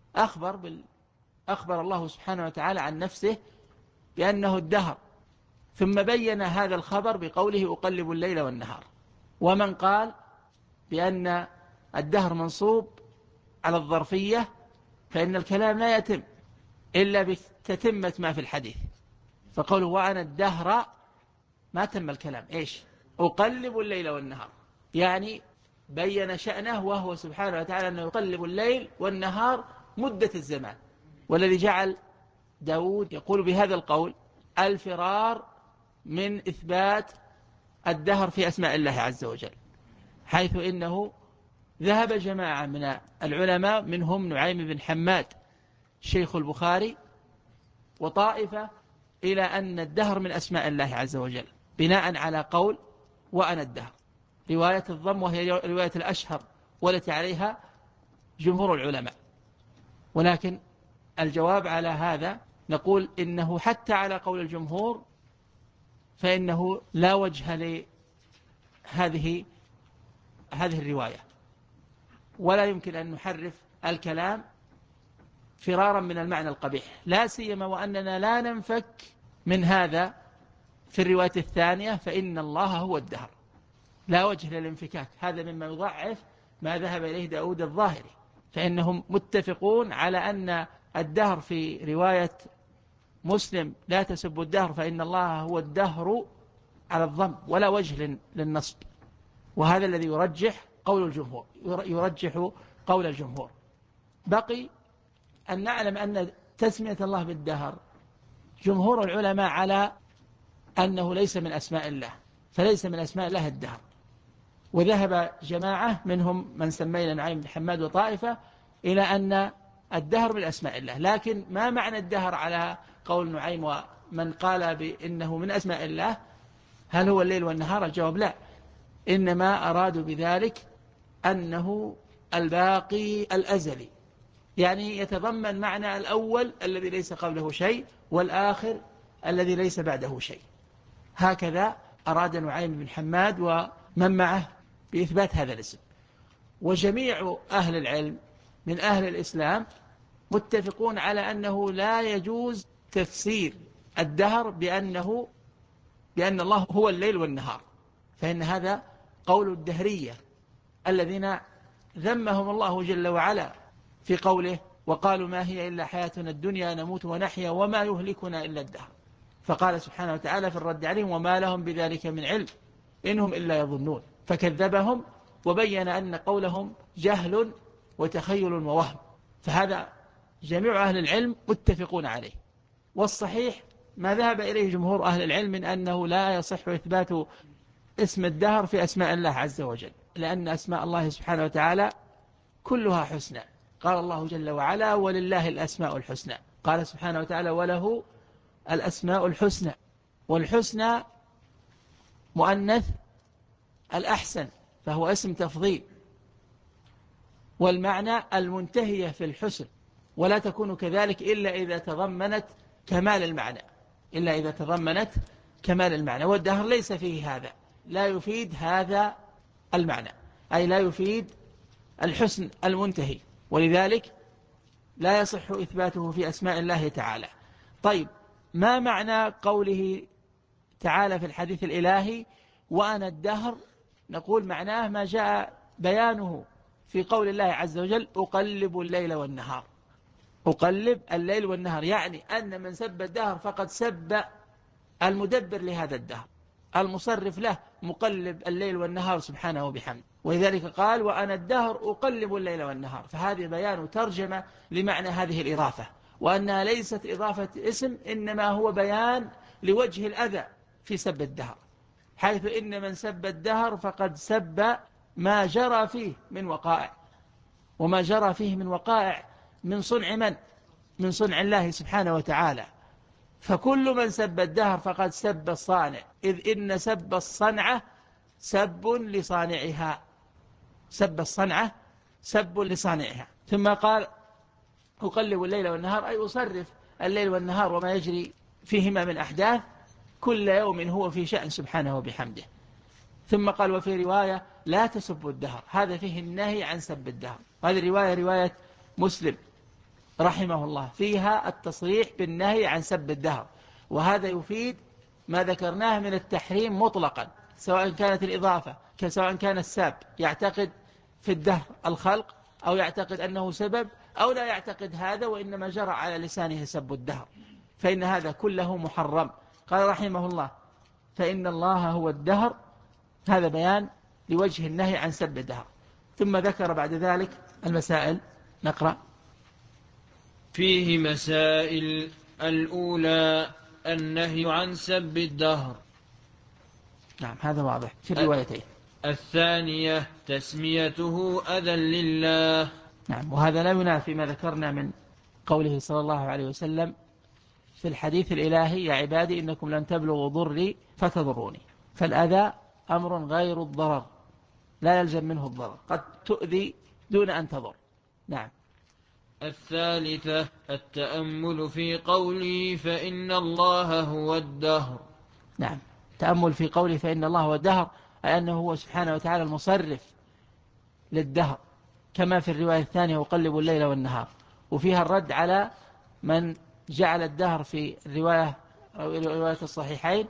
أخبر الله سبحانه وتعالى عن نفسه بأنه الدهر، ثم بين هذا الخبر بقوله: أقلب الليل والنهار. ومن قال بأن الدهر منصوب على الظرفية، فإن الكلام لا يتم إلا بتتمة ما في الحديث، فقوله وأنا الدهر ما تم الكلام. إيش؟ أقلب الليل والنهار، يعني بين شأنه وهو سبحانه وتعالى أنه يقلب الليل والنهار مدة الزمان. والذي جعل داود يقول بهذا القول الفرار من إثبات الدهر في أسماء الله عز وجل، حيث إنه ذهب جماعة من العلماء منهم نعيم بن حماد شيخ البخاري وطائفة إلى أن الدهر من أسماء الله عز وجل، بناء على قول وأنا الدهر، رواية الضم، وهي رواية الأشهر والتي عليها جمهور العلماء. ولكن الجواب على هذا نقول إنه حتى على قول الجمهور فإنه لا وجه لهذه الرواية، ولا يمكن أن نحرف الكلام فرارا من المعنى القبيح، لا سيما وأننا لا ننفك من هذا في الرواية الثانية: فإن الله هو الدهر. لا وجه للانفكاك، هذا مما يضعف ما ذهب إليه داود الظاهري، فإنهم متفقون على أن الدهر في رواية مسلم لا تسب الدهر فإن الله هو الدهر على الضم، ولا وجه للنصب. وهذا الذي يرجح قول الجمهور. بقي أن نعلم أن تسمية الله بالدهر جمهور العلماء على أنه ليس من أسماء الله، فليس من أسماء الله الدهر. وذهب جماعة منهم من سمينا نعيم بن حماد وطائفة إلى أن الدهر من أسماء الله. لكن ما معنى الدهر على قول نعيم ومن قال بأنه من أسماء الله؟ هل هو الليل والنهار؟ الجواب لا، إنما أرادوا بذلك أنه الباقي الأزلي، يعني يتضمن معنى الأول الذي ليس قبله شيء، والآخر الذي ليس بعده شيء. هكذا أراد نعيم بن حماد ومن معه بإثبات هذا الاسم. وجميع أهل العلم من أهل الإسلام متفقون على أنه لا يجوز تفسير الدهر بأن الله هو الليل والنهار، فإن هذا قول الدهرية الذين ذمهم الله جل وعلا في قوله وقالوا ما هي إلا حياتنا الدنيا نموت ونحيا وما يهلكنا إلا الدهر. فقال سبحانه وتعالى في الرد عليهم وما لهم بذلك من علم إنهم إلا يظنون، فكذبهم وبين أن قولهم جهل وتخيل ووهم. فهذا جميع أهل العلم متفقون عليه. والصحيح ما ذهب إليه جمهور أهل العلم من أنه لا يصح إثبات اسم الدهر في أسماء الله عز وجل، لأن أسماء الله سبحانه وتعالى كلها حسنى. قال الله جل وعلا ولله الأسماء الحسنى، قال سبحانه وتعالى وله الأسماء الحسنى، والحسنى مؤنث الأحسن فهو اسم تفضيل، والمعنى المنتهية في الحسن، ولا تكون كذلك إلا إذا تضمنت كمال المعنى، إلا إذا تضمنت كمال المعنى. والدهر ليس فيه هذا، لا يفيد هذا المعنى، أي لا يفيد الحسن المنتهي، ولذلك لا يصح إثباته في أسماء الله تعالى. طيب، ما معنى قوله تعالى في الحديث الإلهي وأنا الدهر؟ نقول معناه ما جاء بيانه في قول الله عز وجل أقلب الليل والنهار. أقلب الليل والنهار، يعني أن من سب الدهر فقد سب المدبر لهذا الدهر، المصرف له، مقلب الليل والنهار سبحانه وبحمده. ولذلك قال وأنا الدهر أقلب الليل والنهار، فهذه بيان ترجمة لمعنى هذه الإضافة، وأنها ليست إضافة اسم، إنما هو بيان لوجه الأذى في سب الدهر، حيث إن من سب الدهر فقد سب ما جرى فيه من وقائع، وما جرى فيه من وقائع من صنع من صنع الله سبحانه وتعالى. فكل من سب الدهر فقد سب الصانع، إذ إن سب الصنعة سب لصانعها، سب الصنعة سب لصانعها. ثم قال أقلب الليل والنهار، أي أصرف الليل والنهار وما يجري فيهما من أحداث، كل يوم هو في شأن سبحانه وبحمده. ثم قال وفي رواية لا تسبوا الدهر، هذا فيه النهي عن سب الدهر. هذه الرواية رواية مسلم رحمه الله، فيها التصريح بالنهي عن سب الدهر، وهذا يفيد ما ذكرناه من التحريم مطلقا، سواء كانت الإضافة سواء كان الساب يعتقد في الدهر الخلق، أو يعتقد أنه سبب، أو لا يعتقد هذا وإنما جرى على لسانه سب الدهر، فإن هذا كله محرم. قال رحمه الله فإن الله هو الدهر، هذا بيان لوجه النهي عن سب الدهر. ثم ذكر بعد ذلك المسائل، نقرأ. فيه مسائل: الأولى النهي عن سب الدهر. نعم، هذا واضح في الروايتين. الثانية تسميته أذى لله. نعم، وهذا لا ينافي ما ذكرنا من قوله صلى الله عليه وسلم في الحديث الإلهي يا عبادي إنكم لن تبلغوا ضري فتضروني. فالأذى أمر غير الضرر، لا يلزم منه الضرر، قد تؤذي دون أن تضر. نعم. الثالثة التأمل في قوله فإن الله هو الدهر. نعم، تأمل في قوله فإن الله هو الدهر، أي أنه هو سبحانه وتعالى المصرف للدهر، كما في الرواية الثانية وقلب الليل والنهار، وفيها الرد على من جعل الدهر في رواية الصحيحين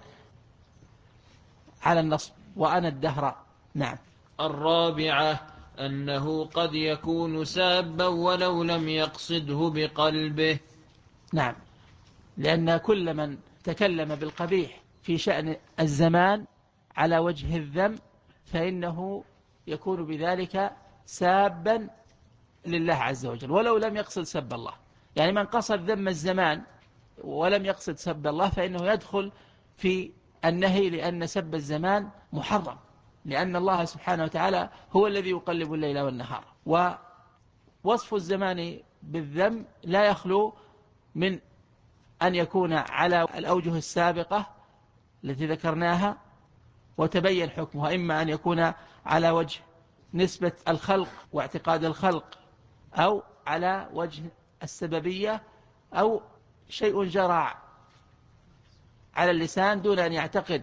على النصب وأنا الدهر. نعم. الرابعة أنه قد يكون سابا ولو لم يقصده بقلبه. نعم، لأن كل من تكلم بالقبيح في شأن الزمان على وجه الذم فإنه يكون بذلك سابا لله عز وجل ولو لم يقصد سب الله. يعني من قصد ذم الزمان ولم يقصد سب الله فإنه يدخل في النهي لأن سب الزمان محرم، لأن الله سبحانه وتعالى هو الذي يقلب الليل والنهار. ووصف الزمان بالذم لا يخلو من أن يكون على الأوجه السابقة التي ذكرناها وتبين حكمها، إما أن يكون على وجه نسبة الخلق واعتقاد الخلق، أو على وجه السببية، أو شيء جرى على اللسان دون أن يعتقد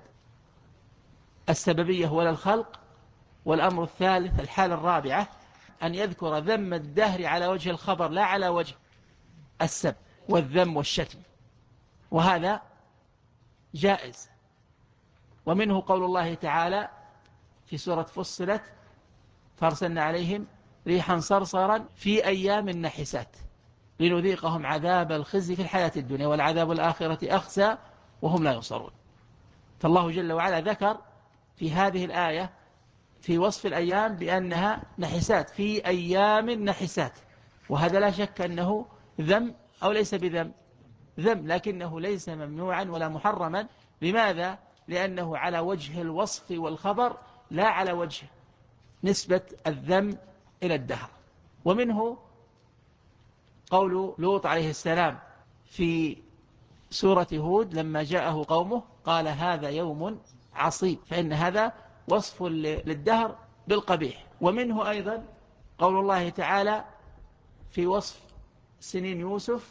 السببية ولا الخلق. والأمر الثالث الحالة الرابعة أن يذكر ذم الدهر على وجه الخبر لا على وجه السب والذم والشتم، وهذا جائز. ومنه قول الله تعالى في سورة فصلت فارسلنا عليهم ريحا صرصرا في أيام نحسات لنذيقهم عذاب الخزي في الحياة الدنيا والعذاب الآخرة أخزى وهم لا ينصرون. فالله جل وعلا ذكر في هذه الآية في وصف الأيام بأنها نحسات في أيام نحسات، وهذا لا شك أنه ذم أو ليس بذم، ذم، لكنه ليس ممنوعا ولا محرما. لماذا؟ لأنه على وجه الوصف والخبر لا على وجه نسبة الذم إلى الدهر. ومنه قول لوط عليه السلام في سورة هود لما جاءه قومه قال هذا يوم عصيب، فإن هذا وصف للدهر بالقبيح. ومنه أيضا قول الله تعالى في وصف سنين يوسف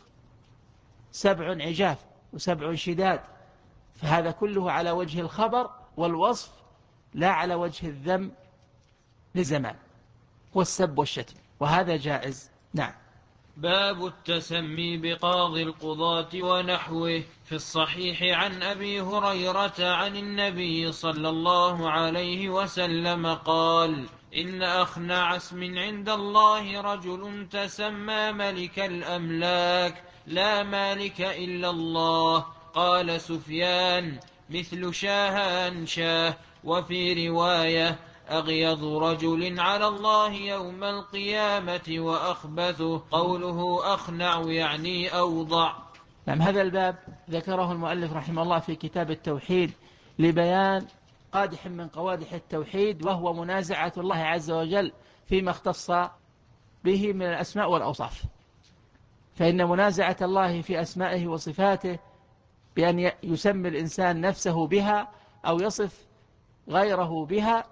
7 عجاف و7 شداد، فهذا كله على وجه الخبر والوصف لا على وجه الذم لزمان والسب والشتم، وهذا جائز. نعم. باب التسمي بقاضي القضاة ونحوه. في الصحيح عن أبي هريرة عن النبي صلى الله عليه وسلم قال: إن أخنع اسم عند الله رجل تسمى ملك الأملاك لا مالك إلا الله. قال سفيان: مثل شاهان شاه. وفي رواية: أغيظ رجل على الله يوم القيامة وأخبثه. قوله أخنع يعني أوضع. نعم. هذا الباب ذكره المؤلف رحمه الله في كتاب التوحيد لبيان قادح من قوادح التوحيد، وهو منازعة الله عز وجل فيما اختص به من الأسماء والأوصاف. فإن منازعة الله في أسمائه وصفاته بأن يسمي الإنسان نفسه بها أو يصف غيره بها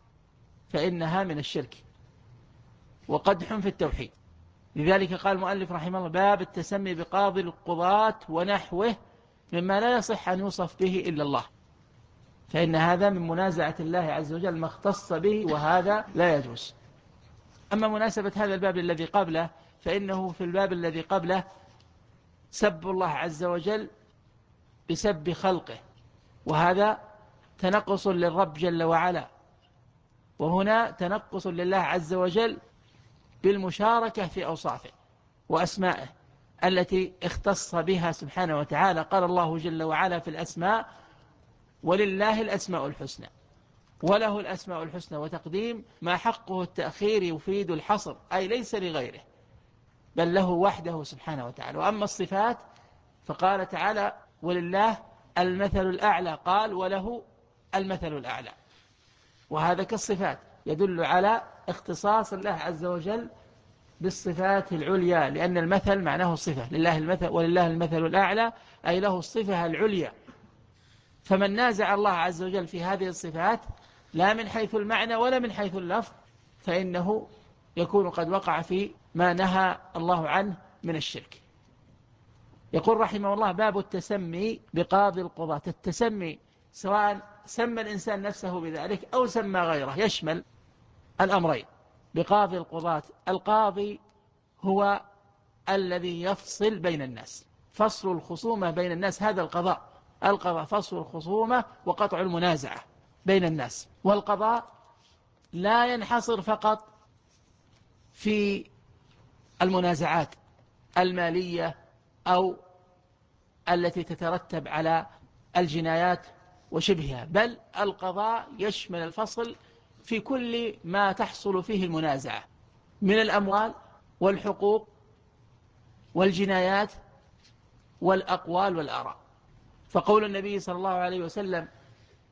فإنها من الشرك وقدح في التوحيد. لذلك قال المؤلف رحمه الله: باب التسمي بقاضي القضاة ونحوه مما لا يصح أن يوصف به إلا الله، فإن هذا من منازعة الله عز وجل ما اختص به، وهذا لا يجوز. أما مناسبة هذا الباب الذي قبله فإنه في الباب الذي قبله سب الله عز وجل بسب خلقه، وهذا تنقص للرب جل وعلا، وهنا تنقص لله عز وجل بالمشاركة في أوصافه وأسمائه التي اختص بها سبحانه وتعالى. قال الله جل وعلا في الأسماء: ولله الأسماء الحسنى، وله الأسماء الحسنى، وتقديم ما حقه التأخير يفيد الحصر، أي ليس لغيره بل له وحده سبحانه وتعالى. وأما الصفات فقال تعالى: ولله المثل الأعلى، قال: وله المثل الأعلى، وهذا كالصفات يدل على اختصاص الله عز وجل بالصفات العليا، لأن المثل معناه الصفة، لله المثل ولله المثل الأعلى أي له الصفة العليا. فمن نازع الله عز وجل في هذه الصفات لا من حيث المعنى ولا من حيث اللفظ فإنه يكون قد وقع في ما نهى الله عنه من الشرك. يقول رحمه الله: باب التسمي بقاضي القضاة. التسمي سواء سمى الإنسان نفسه بذلك أو سمى غيره يشمل الأمرين. بقاضي القضاة، القاضي هو الذي يفصل بين الناس، فصل الخصومة بين الناس، هذا القضاء. القضاء فصل الخصومة وقطع المنازعة بين الناس. والقضاء لا ينحصر فقط في المنازعات المالية أو التي تترتب على الجنايات وشبهها، بل القضاء يشمل الفصل في كل ما تحصل فيه المنازعة من الأموال والحقوق والجنايات والأقوال والآراء. فقول النبي صلى الله عليه وسلم: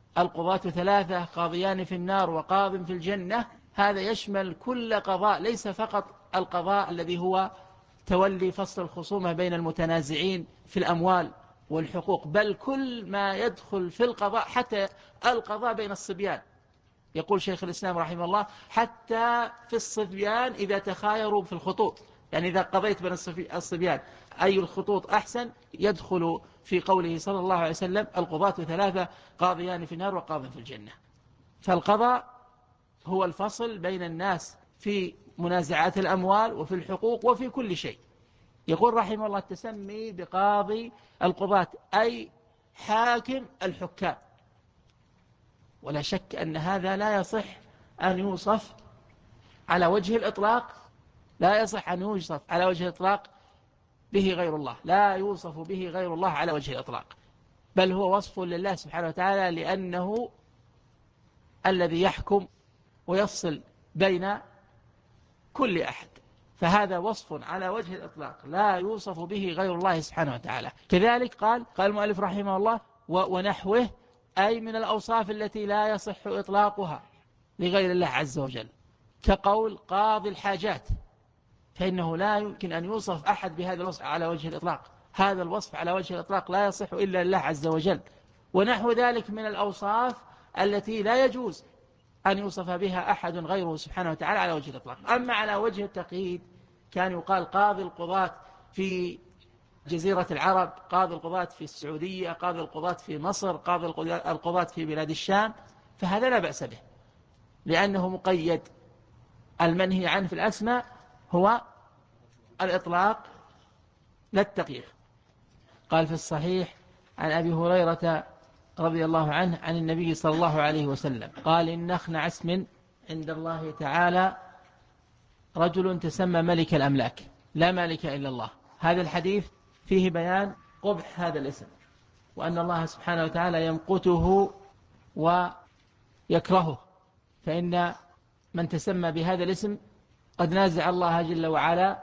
القضاة ثلاثة قاضيان في النار وقاض في الجنة، هذا يشمل كل قضاء، ليس فقط القضاء الذي هو تولي فصل الخصومة بين المتنازعين في الأموال والحقوق، بل كل ما يدخل في القضاء، حتى القضاء بين الصبيان. يقول شيخ الإسلام رحمه الله حتى في الصبيان إذا تخايروا في الخطوط، يعني إذا قضيت بين الصبيان أي الخطوط أحسن، يدخل في قوله صلى الله عليه وسلم القضاة ثلاثة قاضيان في النار وقاض في الجنة. فالقضاء هو الفصل بين الناس في منازعات الأموال وفي الحقوق وفي كل شيء. يقول رحمه الله التسمي بقاضي القضاة أي حاكم الحكام، ولا شك أن هذا لا يصح أن يوصف على وجه الإطلاق، لا يصح أن يوصف على وجه الإطلاق به غير الله، لا يوصف به غير الله على وجه الإطلاق، بل هو وصف لله سبحانه وتعالى، لأنه الذي يحكم ويفصل بين كل أحد، فهذا وصف على وجه الإطلاق لا يوصف به غير الله سبحانه وتعالى. كذلك قال المؤلف رحمه الله ونحوه، أي من الأوصاف التي لا يصح إطلاقها لغير الله عز وجل، كقول قاضي الحاجات، فإنه لا يمكن أن يوصف أحد بهذا الوصف على وجه الإطلاق، هذا الوصف على وجه الإطلاق لا يصح إلا لله عز وجل. ونحو ذلك من الأوصاف التي لا يجوز أن يوصف بها أحد غيره سبحانه وتعالى على وجه الإطلاق. أما على وجه التقييد كان يقال قاضي القضاة في جزيرة العرب، قاضي القضاة في السعودية، قاضي القضاة في مصر، قاضي القضاة في بلاد الشام، فهذا لا بأس به لأنه مقيد. المنهي عنه في الأسماء هو الإطلاق لا التقييد. قال في الصحيح عن أبي هريرة رضي الله عنه عن النبي صلى الله عليه وسلم قال إن أخنع اسم عند الله تعالى رجل تسمى ملك الأملاك لا مالك إلا الله. هذا الحديث فيه بيان قبح هذا الاسم، وأن الله سبحانه وتعالى يمقته ويكرهه، فإن من تسمى بهذا الاسم قد نازع الله جل وعلا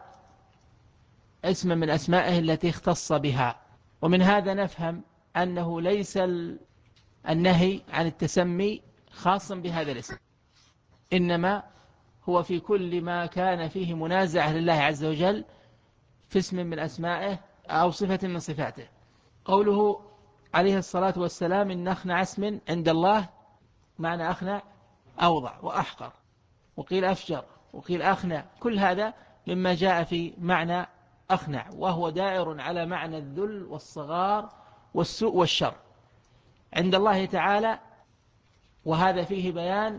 اسما من أسمائه التي اختص بها. ومن هذا نفهم أنه ليس النهي عن التسمي خاصا بهذا الاسم، إنما هو في كل ما كان فيه منازعة لله عز وجل في اسم من أسمائه أو صفة من صفاته. قوله عليه الصلاة والسلام إن أخنع اسم عند الله، معنى أخنع أوضع وأحقر، وقيل أفجر وقيل أخنع، كل هذا مما جاء في معنى أخنع، وهو دائر على معنى الذل والصغار والسوء والشر عند الله تعالى. وهذا فيه بيان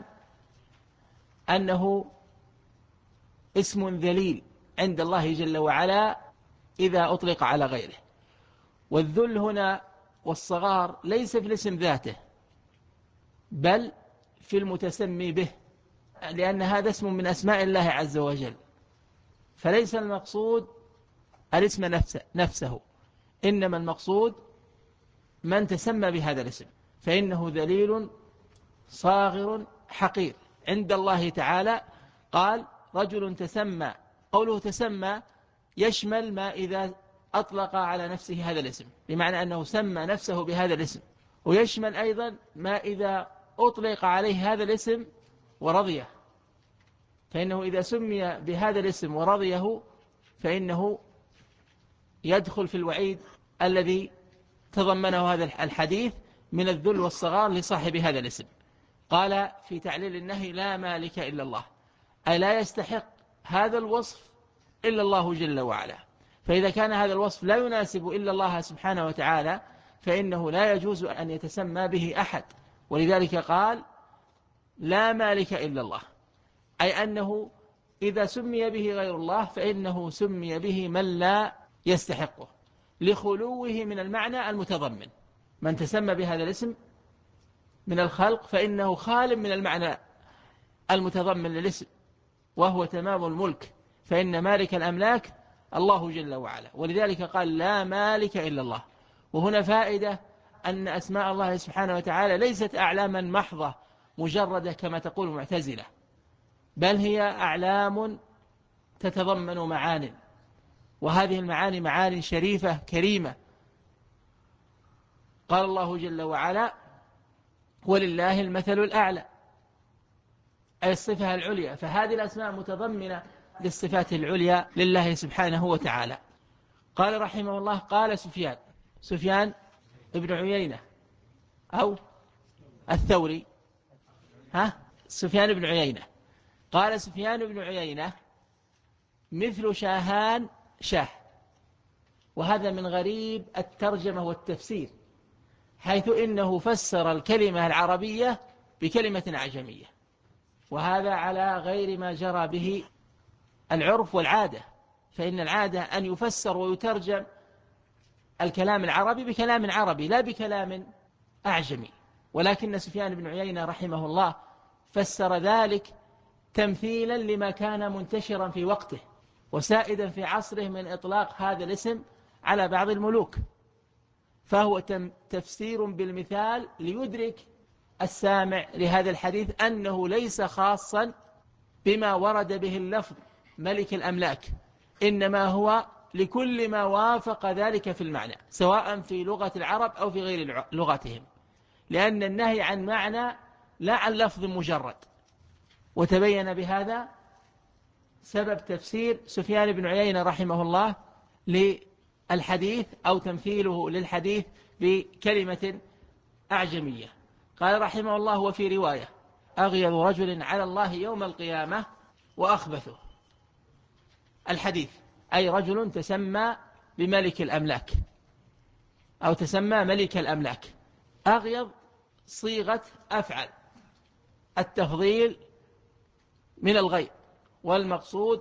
أنه اسم ذليل عند الله جل وعلا إذا أطلق على غيره. والذل هنا والصغار ليس في الاسم ذاته بل في المتسمي به، لأن هذا اسم من أسماء الله عز وجل، فليس المقصود الاسم نفسه، إنما المقصود من تسمى بهذا الاسم، فإنه ذليل صاغر حقير عند الله تعالى. قال رجل تسمى، قوله تسمى يشمل ما إذا أطلق على نفسه هذا الاسم، بمعنى أنه سمى نفسه بهذا الاسم، ويشمل أيضا ما إذا أطلق عليه هذا الاسم ورضيه، فإنه إذا سمي بهذا الاسم ورضيه فإنه يدخل في الوعيد الذي تضمنه هذا الحديث من الذل والصغار لصاحب هذا الاسم. قال في تعليل النهي لا مالك إلا الله، أي لا يستحق هذا الوصف إلا الله جل وعلا، فإذا كان هذا الوصف لا يناسب إلا الله سبحانه وتعالى فإنه لا يجوز أن يتسمى به أحد. ولذلك قال لا مالك إلا الله، أي أنه إذا سمي به غير الله فإنه سمي به من لا يستحقه لخلوه من المعنى المتضمن. من تسمى بهذا الاسم من الخلق فإنه خال من المعنى المتضمن للاسم، وهو تمام الملك، فإن مالك الأملاك الله جل وعلا، ولذلك قال لا مالك إلا الله. وهنا فائدة أن أسماء الله سبحانه وتعالى ليست أعلاما محضة مجردة كما تقول المعتزلة، بل هي أعلام تتضمن معان، وهذه المعاني معاني شريفة كريمة. قال الله جل وعلا ولله المثل الأعلى، أي الصفة العليا، فهذه الأسماء متضمنة للصفات العليا لله سبحانه وتعالى. قال رحمه الله: قال سفيان ابن عيينة أو الثوري، سفيان بن عيينة، قال سفيان بن عيينة: مثل شاهان شاه. وهذا من غريب الترجمة والتفسير، حيث إنه فسر الكلمة العربية بكلمة أعجمية، وهذا على غير ما جرى به العرف والعادة، فإن العادة أن يفسر ويترجم الكلام العربي بكلام عربي لا بكلام أعجمي، ولكن سفيان بن عيينة رحمه الله فسر ذلك تمثيلا لما كان منتشرا في وقته وسائدا في عصره من إطلاق هذا الاسم على بعض الملوك، فهو تفسير بالمثال ليدرك السامع لهذا الحديث أنه ليس خاصا بما ورد به اللفظ ملك الأملاك، إنما هو لكل ما وافق ذلك في المعنى، سواء في لغة العرب أو في غير لغتهم، لأن النهي عن معنى لا عن لفظ مجرد. وتبين بهذا سبب تفسير سفيان بن عيينة رحمه الله للحديث أو تمثيله للحديث بكلمة أعجمية. قال رحمه الله: وفي رواية: أغيظ رجل على الله يوم القيامة وأخبثه. الحديث أي رجل تسمى بملك الأملاك أو تسمى ملك الأملاك. أغيظ صيغة أفعل، التفضيل من الغيظ، والمقصود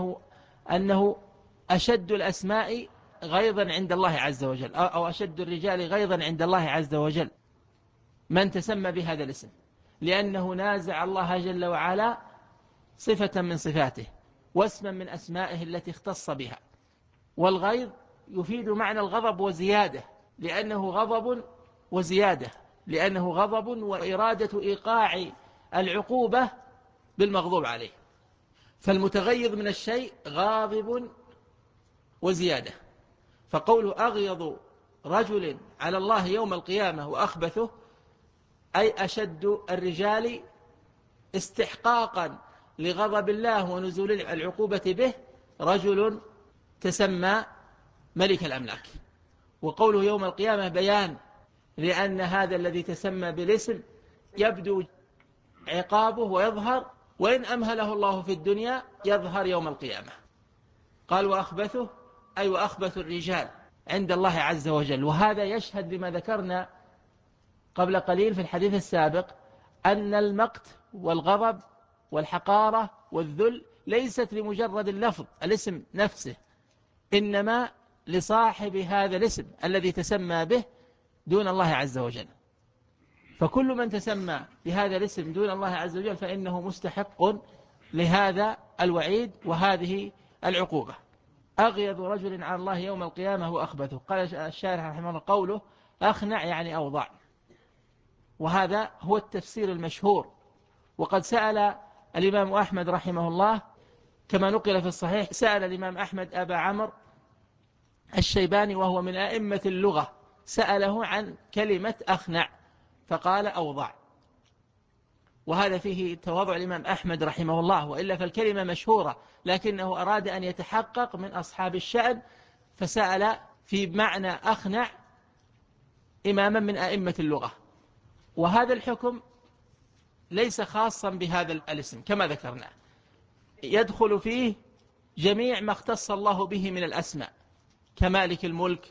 أنه أشد الأسماء غيظا عند الله عز وجل، أو أشد الرجال غيظا عند الله عز وجل من تسمى بهذا الاسم، لأنه نازع الله جل وعلا صفة من صفاته واسما من أسمائه التي اختص بها. والغيظ يفيد معنى الغضب وزيادة، لأنه غضب وزيادة، لأنه غضب وإرادة إيقاع العقوبة بالمغضوب عليه، فالمتغيظ من الشيء غاضب وزيادة. فقوله أغيظ رجل على الله يوم القيامة وأخبثه، أي أشد الرجال استحقاقا لغضب الله ونزول العقوبة به رجل تسمى ملك الأملاك. وقوله يوم القيامة بيان لأن هذا الذي تسمى بالاسم يبدو عقابه ويظهر، وإن أمهله الله في الدنيا يظهر يوم القيامة. قال وأخبثه أي وأخبث الرجال عند الله عز وجل. وهذا يشهد بما ذكرنا قبل قليل في الحديث السابق، أن المقت والغضب والحقارة والذل ليست لمجرد اللفظ الاسم نفسه، إنما لصاحب هذا الاسم الذي تسمى به دون الله عز وجل. فكل من تسمى بهذا الاسم دون الله عز وجل فإنه مستحق لهذا الوعيد وهذه العقوبة. أغيظ رجل على الله يوم القيامة وأخبثه. قال الشارح رحمه الله قوله أخنع يعني أوضع، وهذا هو التفسير المشهور. وقد سأل الإمام أحمد رحمه الله كما نقل في الصحيح، سأل الإمام أحمد أبا عمرو الشيباني وهو من أئمة اللغة، سأله عن كلمة أخنع فقال أوضع. وهذا فيه تواضع الإمام أحمد رحمه الله، وإلا فالكلمة مشهورة، لكنه أراد أن يتحقق من أصحاب الشأن فسأل في معنى أخنع إماما من أئمة اللغة. وهذا الحكم ليس خاصا بهذا الاسم كما ذكرنا، يدخل فيه جميع ما اختص الله به من الأسماء كمالك الملك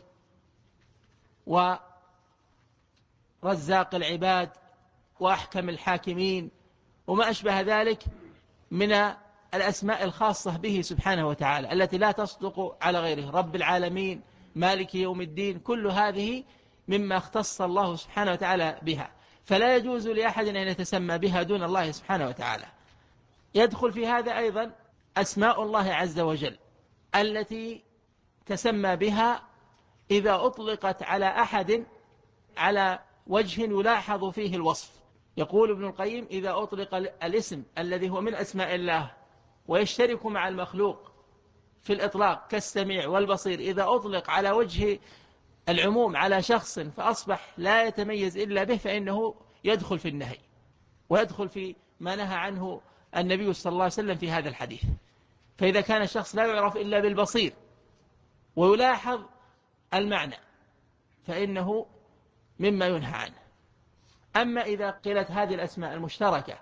ورزاق العباد وأحكم الحاكمين وما أشبه ذلك من الأسماء الخاصة به سبحانه وتعالى التي لا تصدق على غيره، رب العالمين، مالك يوم الدين، كل هذه مما اختص الله سبحانه وتعالى بها، فلا يجوز لأحد أن يتسمى بها دون الله سبحانه وتعالى. يدخل في هذا أيضا أسماء الله عز وجل التي تسمى بها إذا أطلقت على أحد على وجه يلاحظ فيه الوصف. يقول ابن القيم إذا أطلق الاسم الذي هو من أسماء الله ويشترك مع المخلوق في الإطلاق كالسميع والبصير، إذا أطلق على وجه العموم على شخص فأصبح لا يتميز إلا به فإنه يدخل في النهي ويدخل في ما نهى عنه النبي صلى الله عليه وسلم في هذا الحديث. فإذا كان الشخص لا يعرف إلا بالبصير ويلاحظ المعنى فإنه مما ينهى عنه. أما إذا قيلت هذه الأسماء المشتركة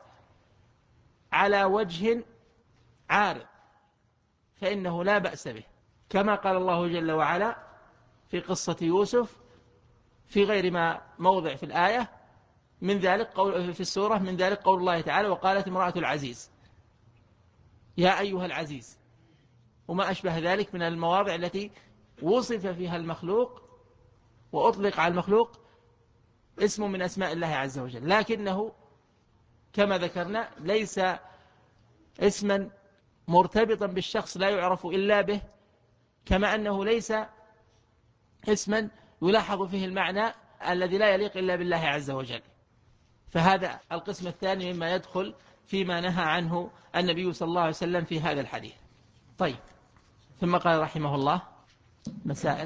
على وجه عارض فإنه لا بأس به، كما قال الله جل وعلا في قصة يوسف في غير ما موضع في الآية من ذلك قول في السورة، من ذلك قول الله تعالى وقالت امرأة العزيز يا أيها العزيز، وما أشبه ذلك من المواضع التي وصف فيها المخلوق وأطلق على المخلوق اسم من أسماء الله عز وجل، لكنه كما ذكرنا ليس اسما مرتبطا بالشخص لا يعرف إلا به، كما أنه ليس اسما يلاحظ فيه المعنى الذي لا يليق إلا بالله عز وجل. فهذا القسم الثاني مما يدخل فيما نهى عنه النبي صلى الله عليه وسلم في هذا الحديث. طيب، ثم قال رحمه الله مسائل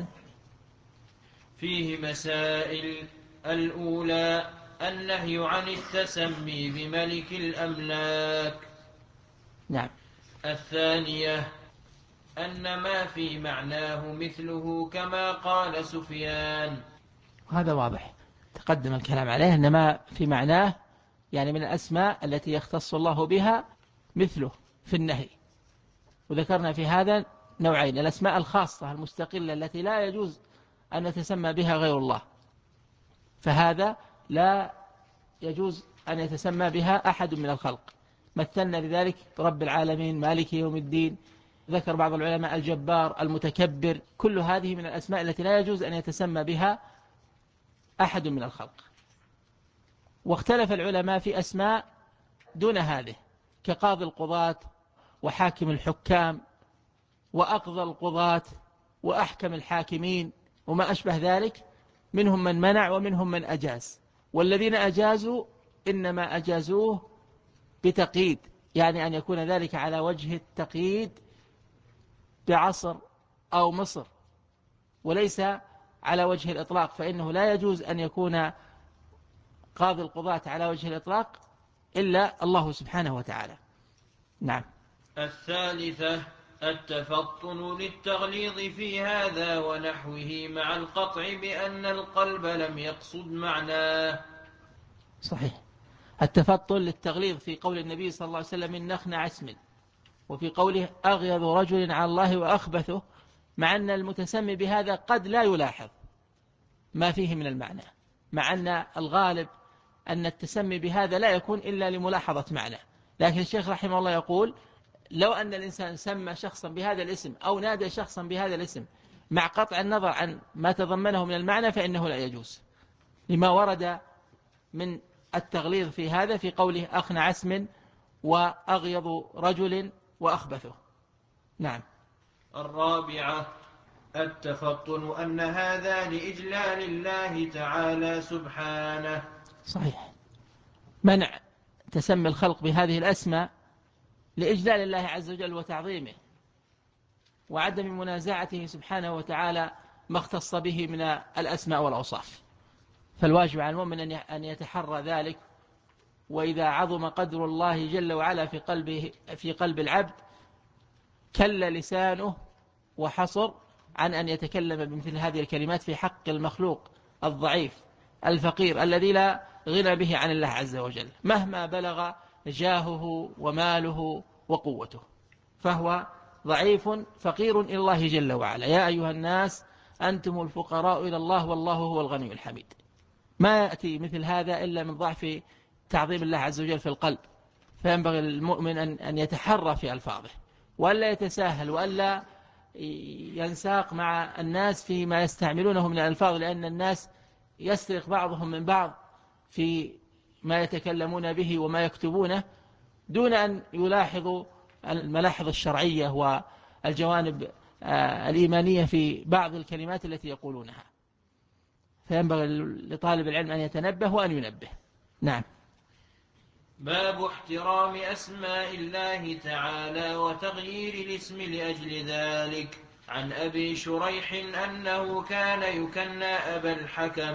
فيه مسائل. الأولى النهي عن التسمي بملك الأملاك. نعم. الثانية أن ما في معناه مثله كما قال سفيان. هذا واضح تقدم الكلام عليه، أن ما في معناه يعني من الأسماء التي يختص الله بها مثله في النهي. وذكرنا في هذا نوعين: الأسماء الخاصة المستقلة التي لا يجوز أن يتسمى بها غير الله، فهذا لا يجوز أن يتسمى بها أحد من الخلق، مثلنا لذلك رب العالمين مالك يوم الدين. ذكر بعض العلماء الجبار المتكبر، كل هذه من الأسماء التي لا يجوز أن يتسمى بها أحد من الخلق. واختلف العلماء في أسماء دون هذه كقاضي القضاة وحاكم الحكام وأقضى القضاة وأحكم الحاكمين وما أشبه ذلك، منهم من منع ومنهم من أجاز. والذين أجازوا إنما أجازوه بتقييد، يعني أن يكون ذلك على وجه التقييد بعصر أو مصر، وليس على وجه الإطلاق، فإنه لا يجوز أن يكون قاضي القضاة على وجه الإطلاق إلا الله سبحانه وتعالى. نعم. الثالثة التفطن للتغليظ في هذا ونحوه مع القطع بأن القلب لم يقصد معناه. صحيح، التفطن للتغليظ في قول النبي صلى الله عليه وسلم من نخنع اسم، وفي قوله أغيظ رجل على الله وأخبثه، مع أن المتسمي بهذا قد لا يلاحظ ما فيه من المعنى، مع أن الغالب أن التسمي بهذا لا يكون إلا لملاحظة معنى. لكن الشيخ رحمه الله يقول لو أن الإنسان سمى شخصا بهذا الاسم أو نادى شخصا بهذا الاسم مع قطع النظر عن ما تضمنه من المعنى فإنه لا يجوز، لما ورد من التغليظ في هذا في قوله أخنع اسم وأغيض رجل وأخبثه. نعم. الرابعة التفطن أن هذا لإجلال الله تعالى سبحانه. صحيح، منع تسمي الخلق بهذه الأسماء لإجلال الله عز وجل وتعظيمه وعدم منازعته سبحانه وتعالى ما اختص به من الأسماء والأوصاف. فالواجب على المؤمن أن يتحرى ذلك، وإذا عظم قدر الله جل وعلا في قلب العبد كل لسانه وحصر عن أن يتكلم بمثل هذه الكلمات في حق المخلوق الضعيف الفقير الذي لا غنى به عن الله عز وجل مهما بلغ جاهه وماله وقوته، فهو ضعيف فقير إلى الله جل وعلا. يا أيها الناس أنتم الفقراء إلى الله والله هو الغني الحميد. ما يأتي مثل هذا إلا من ضعف تعظيم الله عز وجل في القلب، فينبغي للمؤمن أن يتحرى في ألفاظه وألا يتساهل وألا ينساق مع الناس فيما يستعملونه من الألفاظ، لأن الناس يسرق بعضهم من بعض في ما يتكلمون به وما يكتبونه دون أن يلاحظوا الملاحظ الشرعية والجوانب الإيمانية في بعض الكلمات التي يقولونها، فينبغي لطالب العلم أن يتنبه وأن ينبه. نعم. باب احترام أسماء الله تعالى وتغيير الاسم لأجل ذلك. عن أبي شريح أنه كان يكنى أبا الحكم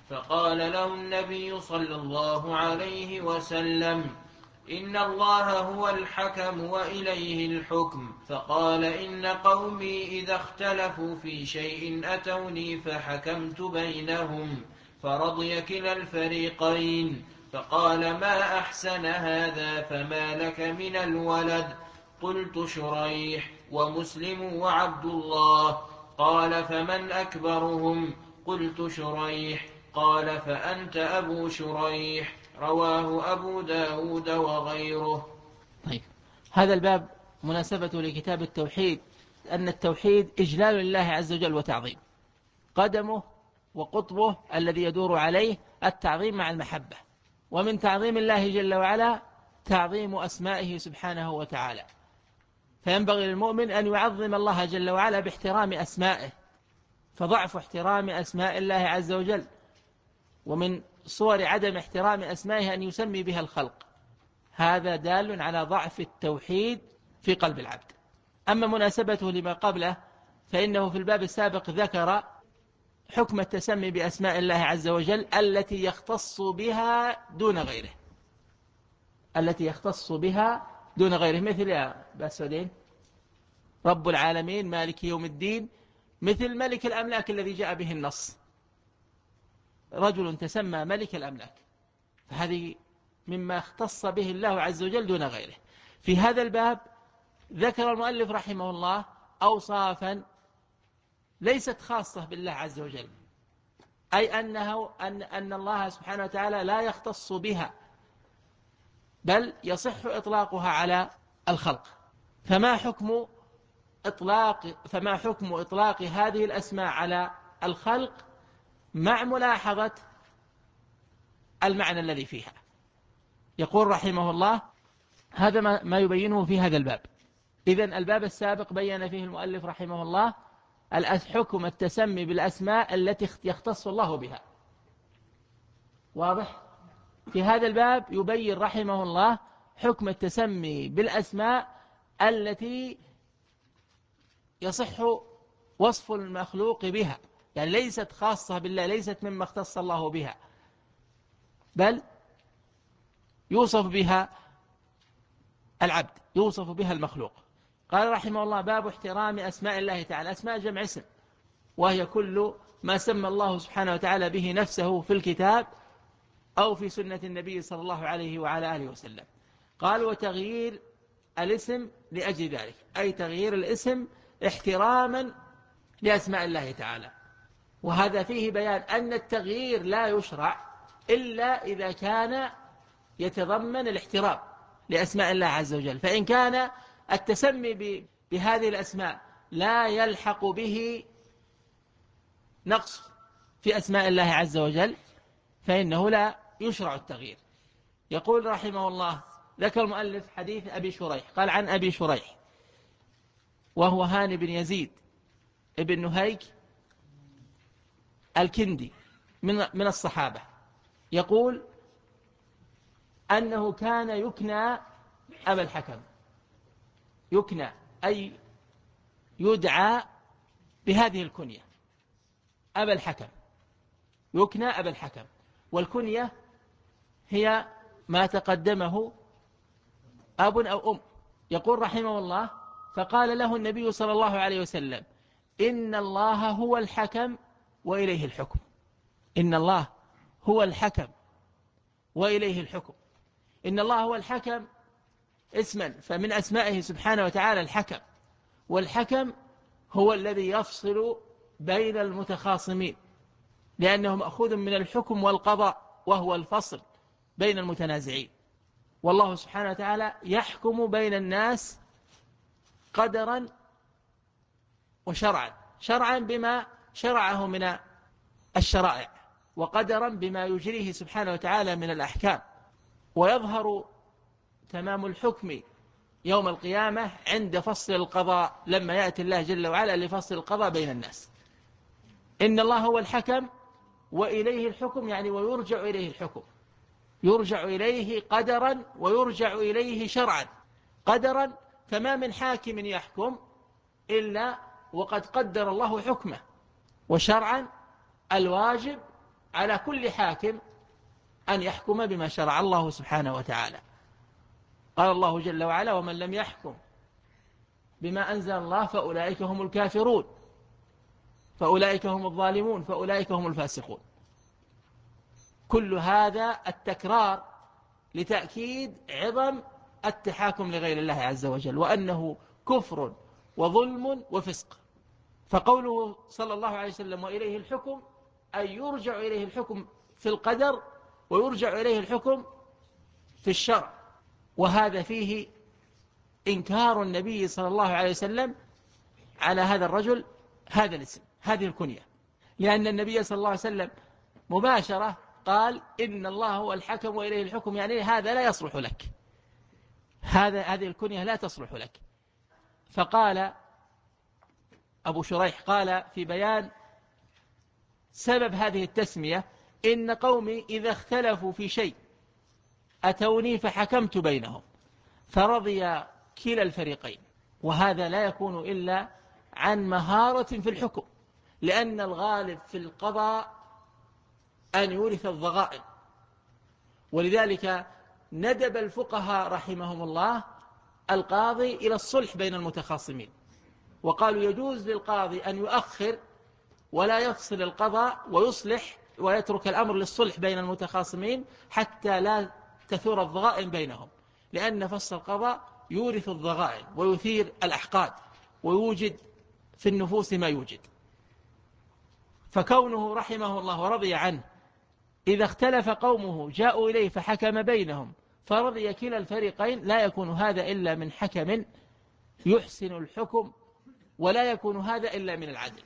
فقال له النبي صلى الله عليه وسلم: إن الله هو الحكم وإليه الحكم. فقال: إن قومي إذا اختلفوا في شيء أتوني فحكمت بينهم فرضي كلا الفريقين. فقال: ما أحسن هذا، فما لك من الولد؟ قلت: شريح ومسلم وعبد الله. قال: فمن أكبرهم؟ قلت: شريح. قال: فأنت أبو شريح. رواه أبو داود وغيره. طيب، هذا الباب مناسبته لكتاب التوحيد أن التوحيد إجلال لله عز وجل وتعظيم، قدمه وقطبه الذي يدور عليه التعظيم مع المحبة، ومن تعظيم الله جل وعلا تعظيم أسمائه سبحانه وتعالى، فينبغي للمؤمن أن يعظم الله جل وعلا باحترام أسمائه، فضعف احترام أسماء الله عز وجل ومن صور عدم احترام أسمائه أن يسمي بها الخلق، هذا دال على ضعف التوحيد في قلب العبد. أما مناسبته لما قبله فإنه في الباب السابق ذكر حكم التسمي بأسماء الله عز وجل التي يختص بها دون غيره، التي يختص بها دون غيره، مثل يا باسودين رب العالمين مالك يوم الدين، مثل ملك الأملاك الذي جاء به النص، رجل تسمى ملك الأملاك، فهذه مما اختص به الله عز وجل دون غيره. في هذا الباب ذكر المؤلف رحمه الله أوصافا ليست خاصة بالله عز وجل، أي أن الله سبحانه وتعالى لا يختص بها، بل يصح إطلاقها على الخلق. فما حكم إطلاق هذه الأسماء على الخلق مع ملاحظة المعنى الذي فيها؟ يقول رحمه الله هذا ما يبينه في هذا الباب. إذن الباب السابق بين فيه المؤلف رحمه الله حكم التسمي بالأسماء التي يختص الله بها، واضح؟ في هذا الباب يبين رحمه الله حكم التسمي بالأسماء التي يصح وصف المخلوق بها، يعني ليست خاصة بالله، ليست مما اختص الله بها، بل يوصف بها العبد، يوصف بها المخلوق. قال رحمه الله باب احترام أسماء الله تعالى. أسماء جمع اسم، وهي كل ما سمى الله سبحانه وتعالى به نفسه في الكتاب أو في سنة النبي صلى الله عليه وعلى آله وسلم. قال وتغيير الاسم لأجل ذلك، أي تغيير الاسم احتراما لأسماء الله تعالى. وهذا فيه بيان أن التغيير لا يشرع إلا إذا كان يتضمن الاحترام لأسماء الله عز وجل، فإن كان التسمي بهذه الأسماء لا يلحق به نقص في أسماء الله عز وجل فإنه لا يشرع التغيير. يقول رحمه الله ذكر المؤلف حديث أبي شريح، قال عن أبي شريح وهو هاني بن يزيد ابن نهيك الكندي من الصحابة، يقول أنه كان يكنى أبا الحكم، يكنى أي يدعى بهذه الكنية أبا الحكم، يكنى أبا الحكم، والكنية هي ما تقدمه أب أو أم. يقول رحمه الله فقال له النبي صلى الله عليه وسلم إن الله هو الحكم وإليه الحكم. إن الله هو الحكم وإليه الحكم. إن الله هو الحكم اسما، فمن أسمائه سبحانه وتعالى الحكم، والحكم هو الذي يفصل بين المتخاصمين، لأنه مأخوذ من الحكم والقضاء وهو الفصل بين المتنازعين. والله سبحانه وتعالى يحكم بين الناس قدرا وشرعا، شرعا بما شرعه من الشرائع، وقدرا بما يجريه سبحانه وتعالى من الأحكام. ويظهر تمام الحكم يوم القيامة عند فصل القضاء، لما يأتي الله جل وعلا لفصل القضاء بين الناس. إن الله هو الحكم وإليه الحكم، يعني ويرجع إليه الحكم، يرجع إليه قدرا ويرجع إليه شرعا. قدرا فما من حاكم يحكم إلا وقد قدر الله حكمه، وشرعا الواجب على كل حاكم أن يحكم بما شرع الله سبحانه وتعالى. قال الله جل وعلا: ومن لم يحكم بما أنزل الله فأولئك هم الكافرون، فأولئك هم الظالمون، فأولئك هم الفاسقون. كل هذا التكرار لتأكيد عظم التحاكم لغير الله عز وجل، وأنه كفر وظلم وفسق. فقوله صلى الله عليه وسلم: وإليه الحكم، أي يرجع إليه الحكم في القدر ويرجع إليه الحكم في الشرع. وهذا فيه إنكار النبي صلى الله عليه وسلم على هذا الرجل هذا الاسم، هذه الكنية، لأن النبي صلى الله عليه وسلم مباشرة قال: إن الله هو الحكم وإليه الحكم، يعني هذا لا يصلح لك، هذه الكنية لا تصلح لك. فقال أبو شريح قال في بيان سبب هذه التسمية: إن قومي إذا اختلفوا في شيء أتوني فحكمت بينهم فرضي كلا الفريقين. وهذا لا يكون إلا عن مهارة في الحكم، لأن الغالب في القضاء أن يورث الضغائن. ولذلك ندب الفقهاء رحمهم الله القاضي إلى الصلح بين المتخاصمين، وقالوا يجوز للقاضي أن يؤخر ولا يفصل القضاء ويصلح ويترك الأمر للصلح بين المتخاصمين حتى لا تثور الضغائن بينهم، لأن فصل القضاء يورث الضغائن ويثير الأحقاد ويوجد في النفوس ما يوجد. فكونه رحمه الله ورضي عنه إذا اختلف قومه جاءوا إليه فحكم بينهم فرضي كلا الفريقين، لا يكون هذا إلا من حكم يحسن الحكم، ولا يكون هذا إلا من العدل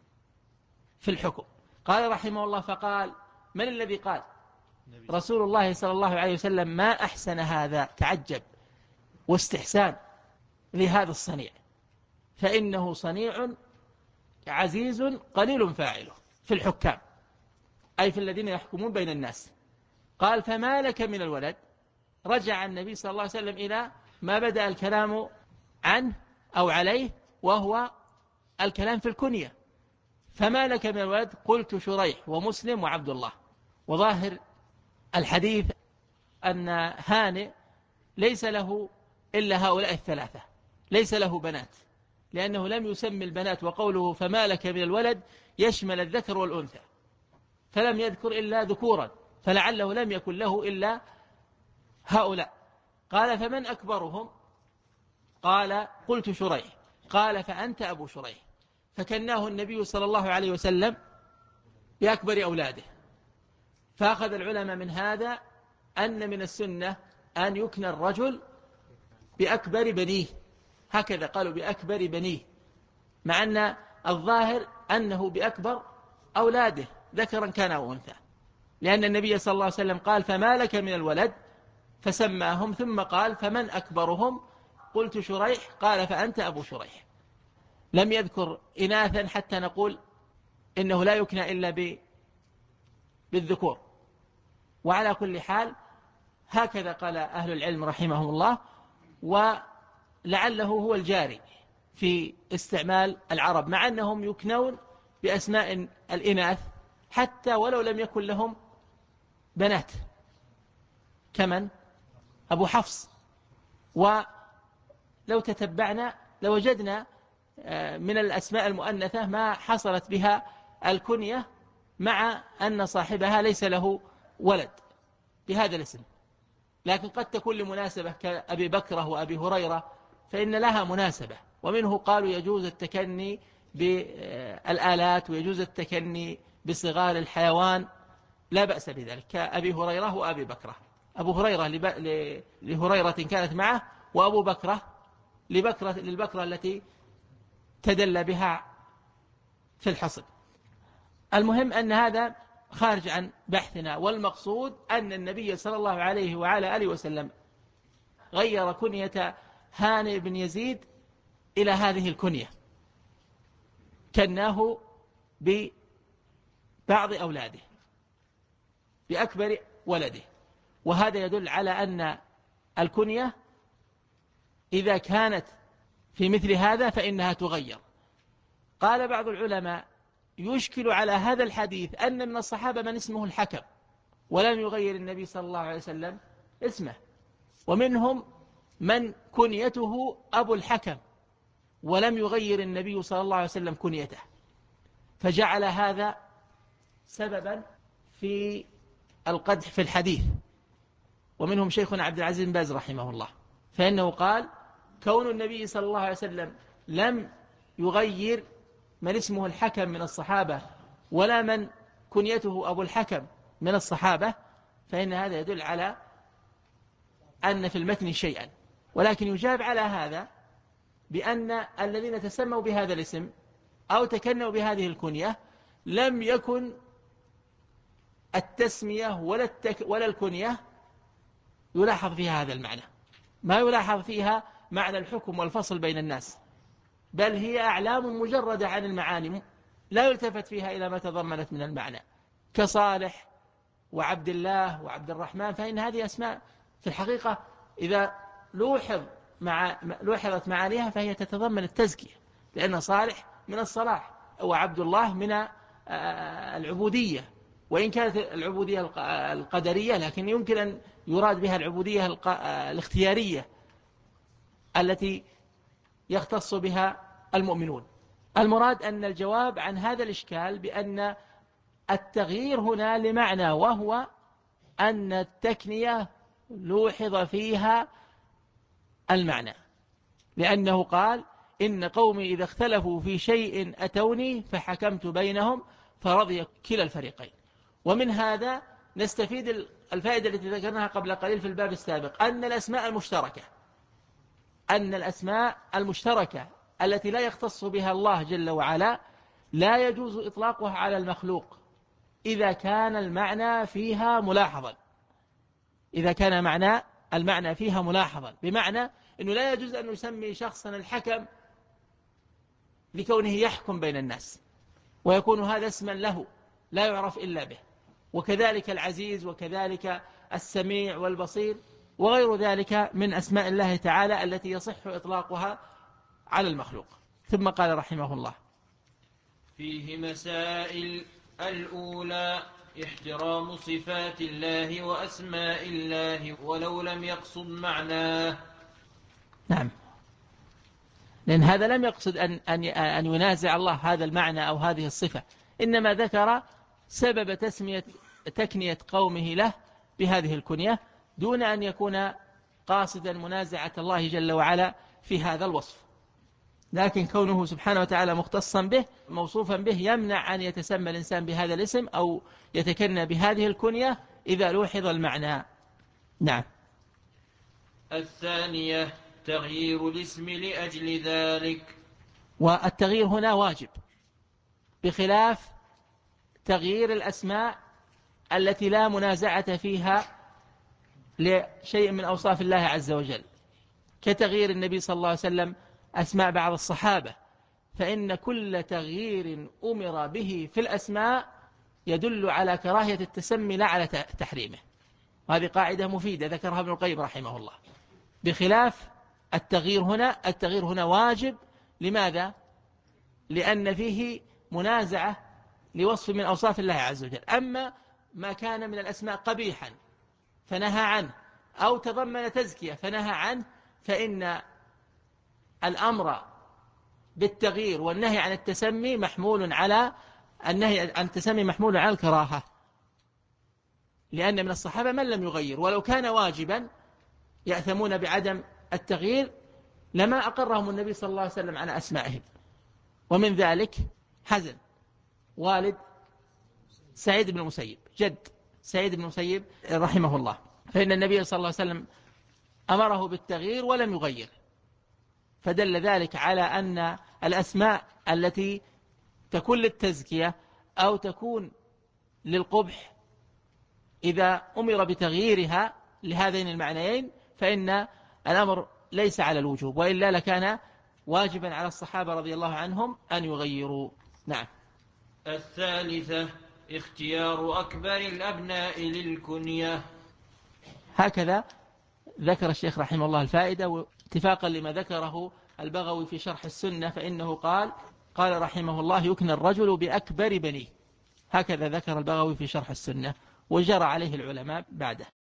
في الحكم. قال رحمه الله: فقال: من الذي قال؟ رسول الله صلى الله عليه وسلم: ما أحسن هذا، تعجب واستحسان لهذا الصنيع، فإنه صنيع عزيز قليل فاعله في الحكام، أي في الذين يحكمون بين الناس. قال: فما لك من الولد؟ رجع النبي صلى الله عليه وسلم إلى ما بدأ الكلام عنه أو عليه، وهو الكلام في الكنية. فما لك من الولد؟ قلت شريح ومسلم وعبد الله. وظاهر الحديث أن هانئ ليس له إلا هؤلاء الثلاثة، ليس له بنات، لأنه لم يسمي البنات، وقوله فما لك من الولد يشمل الذكر والأنثى، فلم يذكر إلا ذكورا، فلعله لم يكن له إلا هؤلاء. قال: فمن أكبرهم؟ قال: قلت شريح. قال: فأنت أبو شريح. فكناه النبي صلى الله عليه وسلم بأكبر أولاده. فأخذ العلماء من هذا أن من السنة أن يكنى الرجل بأكبر بنيه، هكذا قالوا بأكبر بنيه، مع أن الظاهر أنه بأكبر أولاده ذكرا كان أو أنثى، لأن النبي صلى الله عليه وسلم قال: فما لك من الولد؟ فسماهم، ثم قال: فمن أكبرهم؟ قلت شريح. قال: فأنت أبو شريح. لم يذكر إناثا حتى نقول إنه لا يكنى إلا بالذكور. وعلى كل حال هكذا قال أهل العلم رحمهم الله، ولعله هو الجاري في استعمال العرب، مع أنهم يكنون بأسماء الإناث حتى ولو لم يكن لهم بنات، كمن أبو حفص. ولو تتبعنا لوجدنا من الأسماء المؤنثة ما حصلت بها الكنية، مع أن صاحبها ليس له ولد بهذا الاسم، لكن قد تكون لمناسبة كأبي بكرة وأبي هريرة، فإن لها مناسبة. ومنه قالوا يجوز التكني بالآلات ويجوز التكني بصغار الحيوان، لا بأس بذلك، كأبي هريرة وأبي بكرة. أبو هريرة لهريرة كانت معه، وأبو بكرة للبكرة التي تدل بها في الحصد. المهم أن هذا خارج عن بحثنا، والمقصود أن النبي صلى الله عليه وعلى آله وسلم غير كنية هانئ بن يزيد إلى هذه الكنية، كناه ببعض أولاده بأكبر ولده. وهذا يدل على أن الكنية إذا كانت في مثل هذا فإنها تغير. قال بعض العلماء يشكل على هذا الحديث أن من الصحابة من اسمه الحكم ولم يغير النبي صلى الله عليه وسلم اسمه، ومنهم من كنيته أبو الحكم ولم يغير النبي صلى الله عليه وسلم كنيته، فجعل هذا سببا في القدح في الحديث. ومنهم شيخنا عبد العزيز بن باز رحمه الله، فإنه قال كون النبي صلى الله عليه وسلم لم يغير من اسمه الحكم من الصحابة ولا من كنيته أبو الحكم من الصحابة، فإن هذا يدل على أن في المتن شيئا. ولكن يجاب على هذا بأن الذين تسموا بهذا الاسم أو تكنوا بهذه الكنية لم يكن التسمية ولا الكنية يلاحظ فيها هذا المعنى، ما يلاحظ فيها معنى الحكم والفصل بين الناس، بل هي أعلام مجردة عن المعاني لا يلتفت فيها إلى ما تضمنت من المعنى، كصالح وعبد الله وعبد الرحمن، فإن هذه أسماء في الحقيقة إذا لوحظت معانيها فهي تتضمن التزكية، لأن صالح من الصلاح وعبد الله من العبودية، وإن كانت العبودية القدرية لكن يمكن أن يراد بها العبودية الاختيارية التي يختص بها المؤمنون. المراد أن الجواب عن هذا الإشكال بأن التغيير هنا لمعنى، وهو أن التكنية لوحظ فيها المعنى، لأنه قال إن قومي إذا اختلفوا في شيء أتوني فحكمت بينهم فرضي كلا الفريقين. ومن هذا نستفيد الفائدة التي ذكرناها قبل قليل في الباب السابق، أن الأسماء المشتركة التي لا يختص بها الله جل وعلا لا يجوز إطلاقها على المخلوق إذا كان المعنى فيها ملاحظا، المعنى فيها ملاحظا، بمعنى أنه لا يجوز أن يسمي شخصا الحكم لكونه يحكم بين الناس ويكون هذا اسما له لا يعرف إلا به، وكذلك العزيز وكذلك السميع والبصير وغير ذلك من أسماء الله تعالى التي يصح إطلاقها على المخلوق. ثم قال رحمه الله: فيه مسائل. الأولى احترام صفات الله وأسماء الله ولو لم يقصد معناه. نعم، لأن هذا لم يقصد أن ينازع الله هذا المعنى أو هذه الصفة، إنما ذكر سبب تكنية قومه له بهذه الكنية دون أن يكون قاصدا منازعة الله جل وعلا في هذا الوصف. لكن كونه سبحانه وتعالى مختصا به موصوفا به يمنع أن يتسمى الإنسان بهذا الاسم أو يتكنى بهذه الكنية إذا لوحظ المعنى. نعم. الثانية تغيير الاسم لأجل ذلك، والتغيير هنا واجب بخلاف تغيير الأسماء التي لا منازعة فيها لشيء من أوصاف الله عز وجل، كتغيير النبي صلى الله عليه وسلم أسماء بعض الصحابة، فإن كل تغيير أمر به في الأسماء يدل على كراهية التسمي لا على تحريمه، وهذه قاعدة مفيدة ذكرها ابن القيم رحمه الله. بخلاف التغيير هنا واجب. لماذا؟ لأن فيه منازعة لوصف من أوصاف الله عز وجل. أما ما كان من الأسماء قبيحا فنهى عنه أو تضمن تزكية فنهى عنه، فإن الأمر بالتغيير والنهي عن التسمي محمول على الكراهة، لأن من الصحابة من لم يغير، ولو كان واجبا يأثمون بعدم التغيير لما أقرهم النبي صلى الله عليه وسلم على أسمائهم. ومن ذلك حزن والد سعيد بن المسيب، جد سعيد بن المسيب رحمه الله، فإن النبي صلى الله عليه وسلم أمره بالتغيير ولم يغير، فدل ذلك على أن الأسماء التي تكون للتزكية أو تكون للقبح إذا أمر بتغييرها لهذين المعنيين فإن الأمر ليس على الوجوب، وإلا لكان واجبا على الصحابة رضي الله عنهم أن يغيروا. نعم. الثالثة اختيار أكبر الأبناء للكنية. هكذا ذكر الشيخ رحمه الله الفائدة، واتفاقا لما ذكره البغوي في شرح السنة، فإنه قال قال رحمه الله يكنى الرجل بأكبر بنيه، هكذا ذكر البغوي في شرح السنة، وجرى عليه العلماء بعده.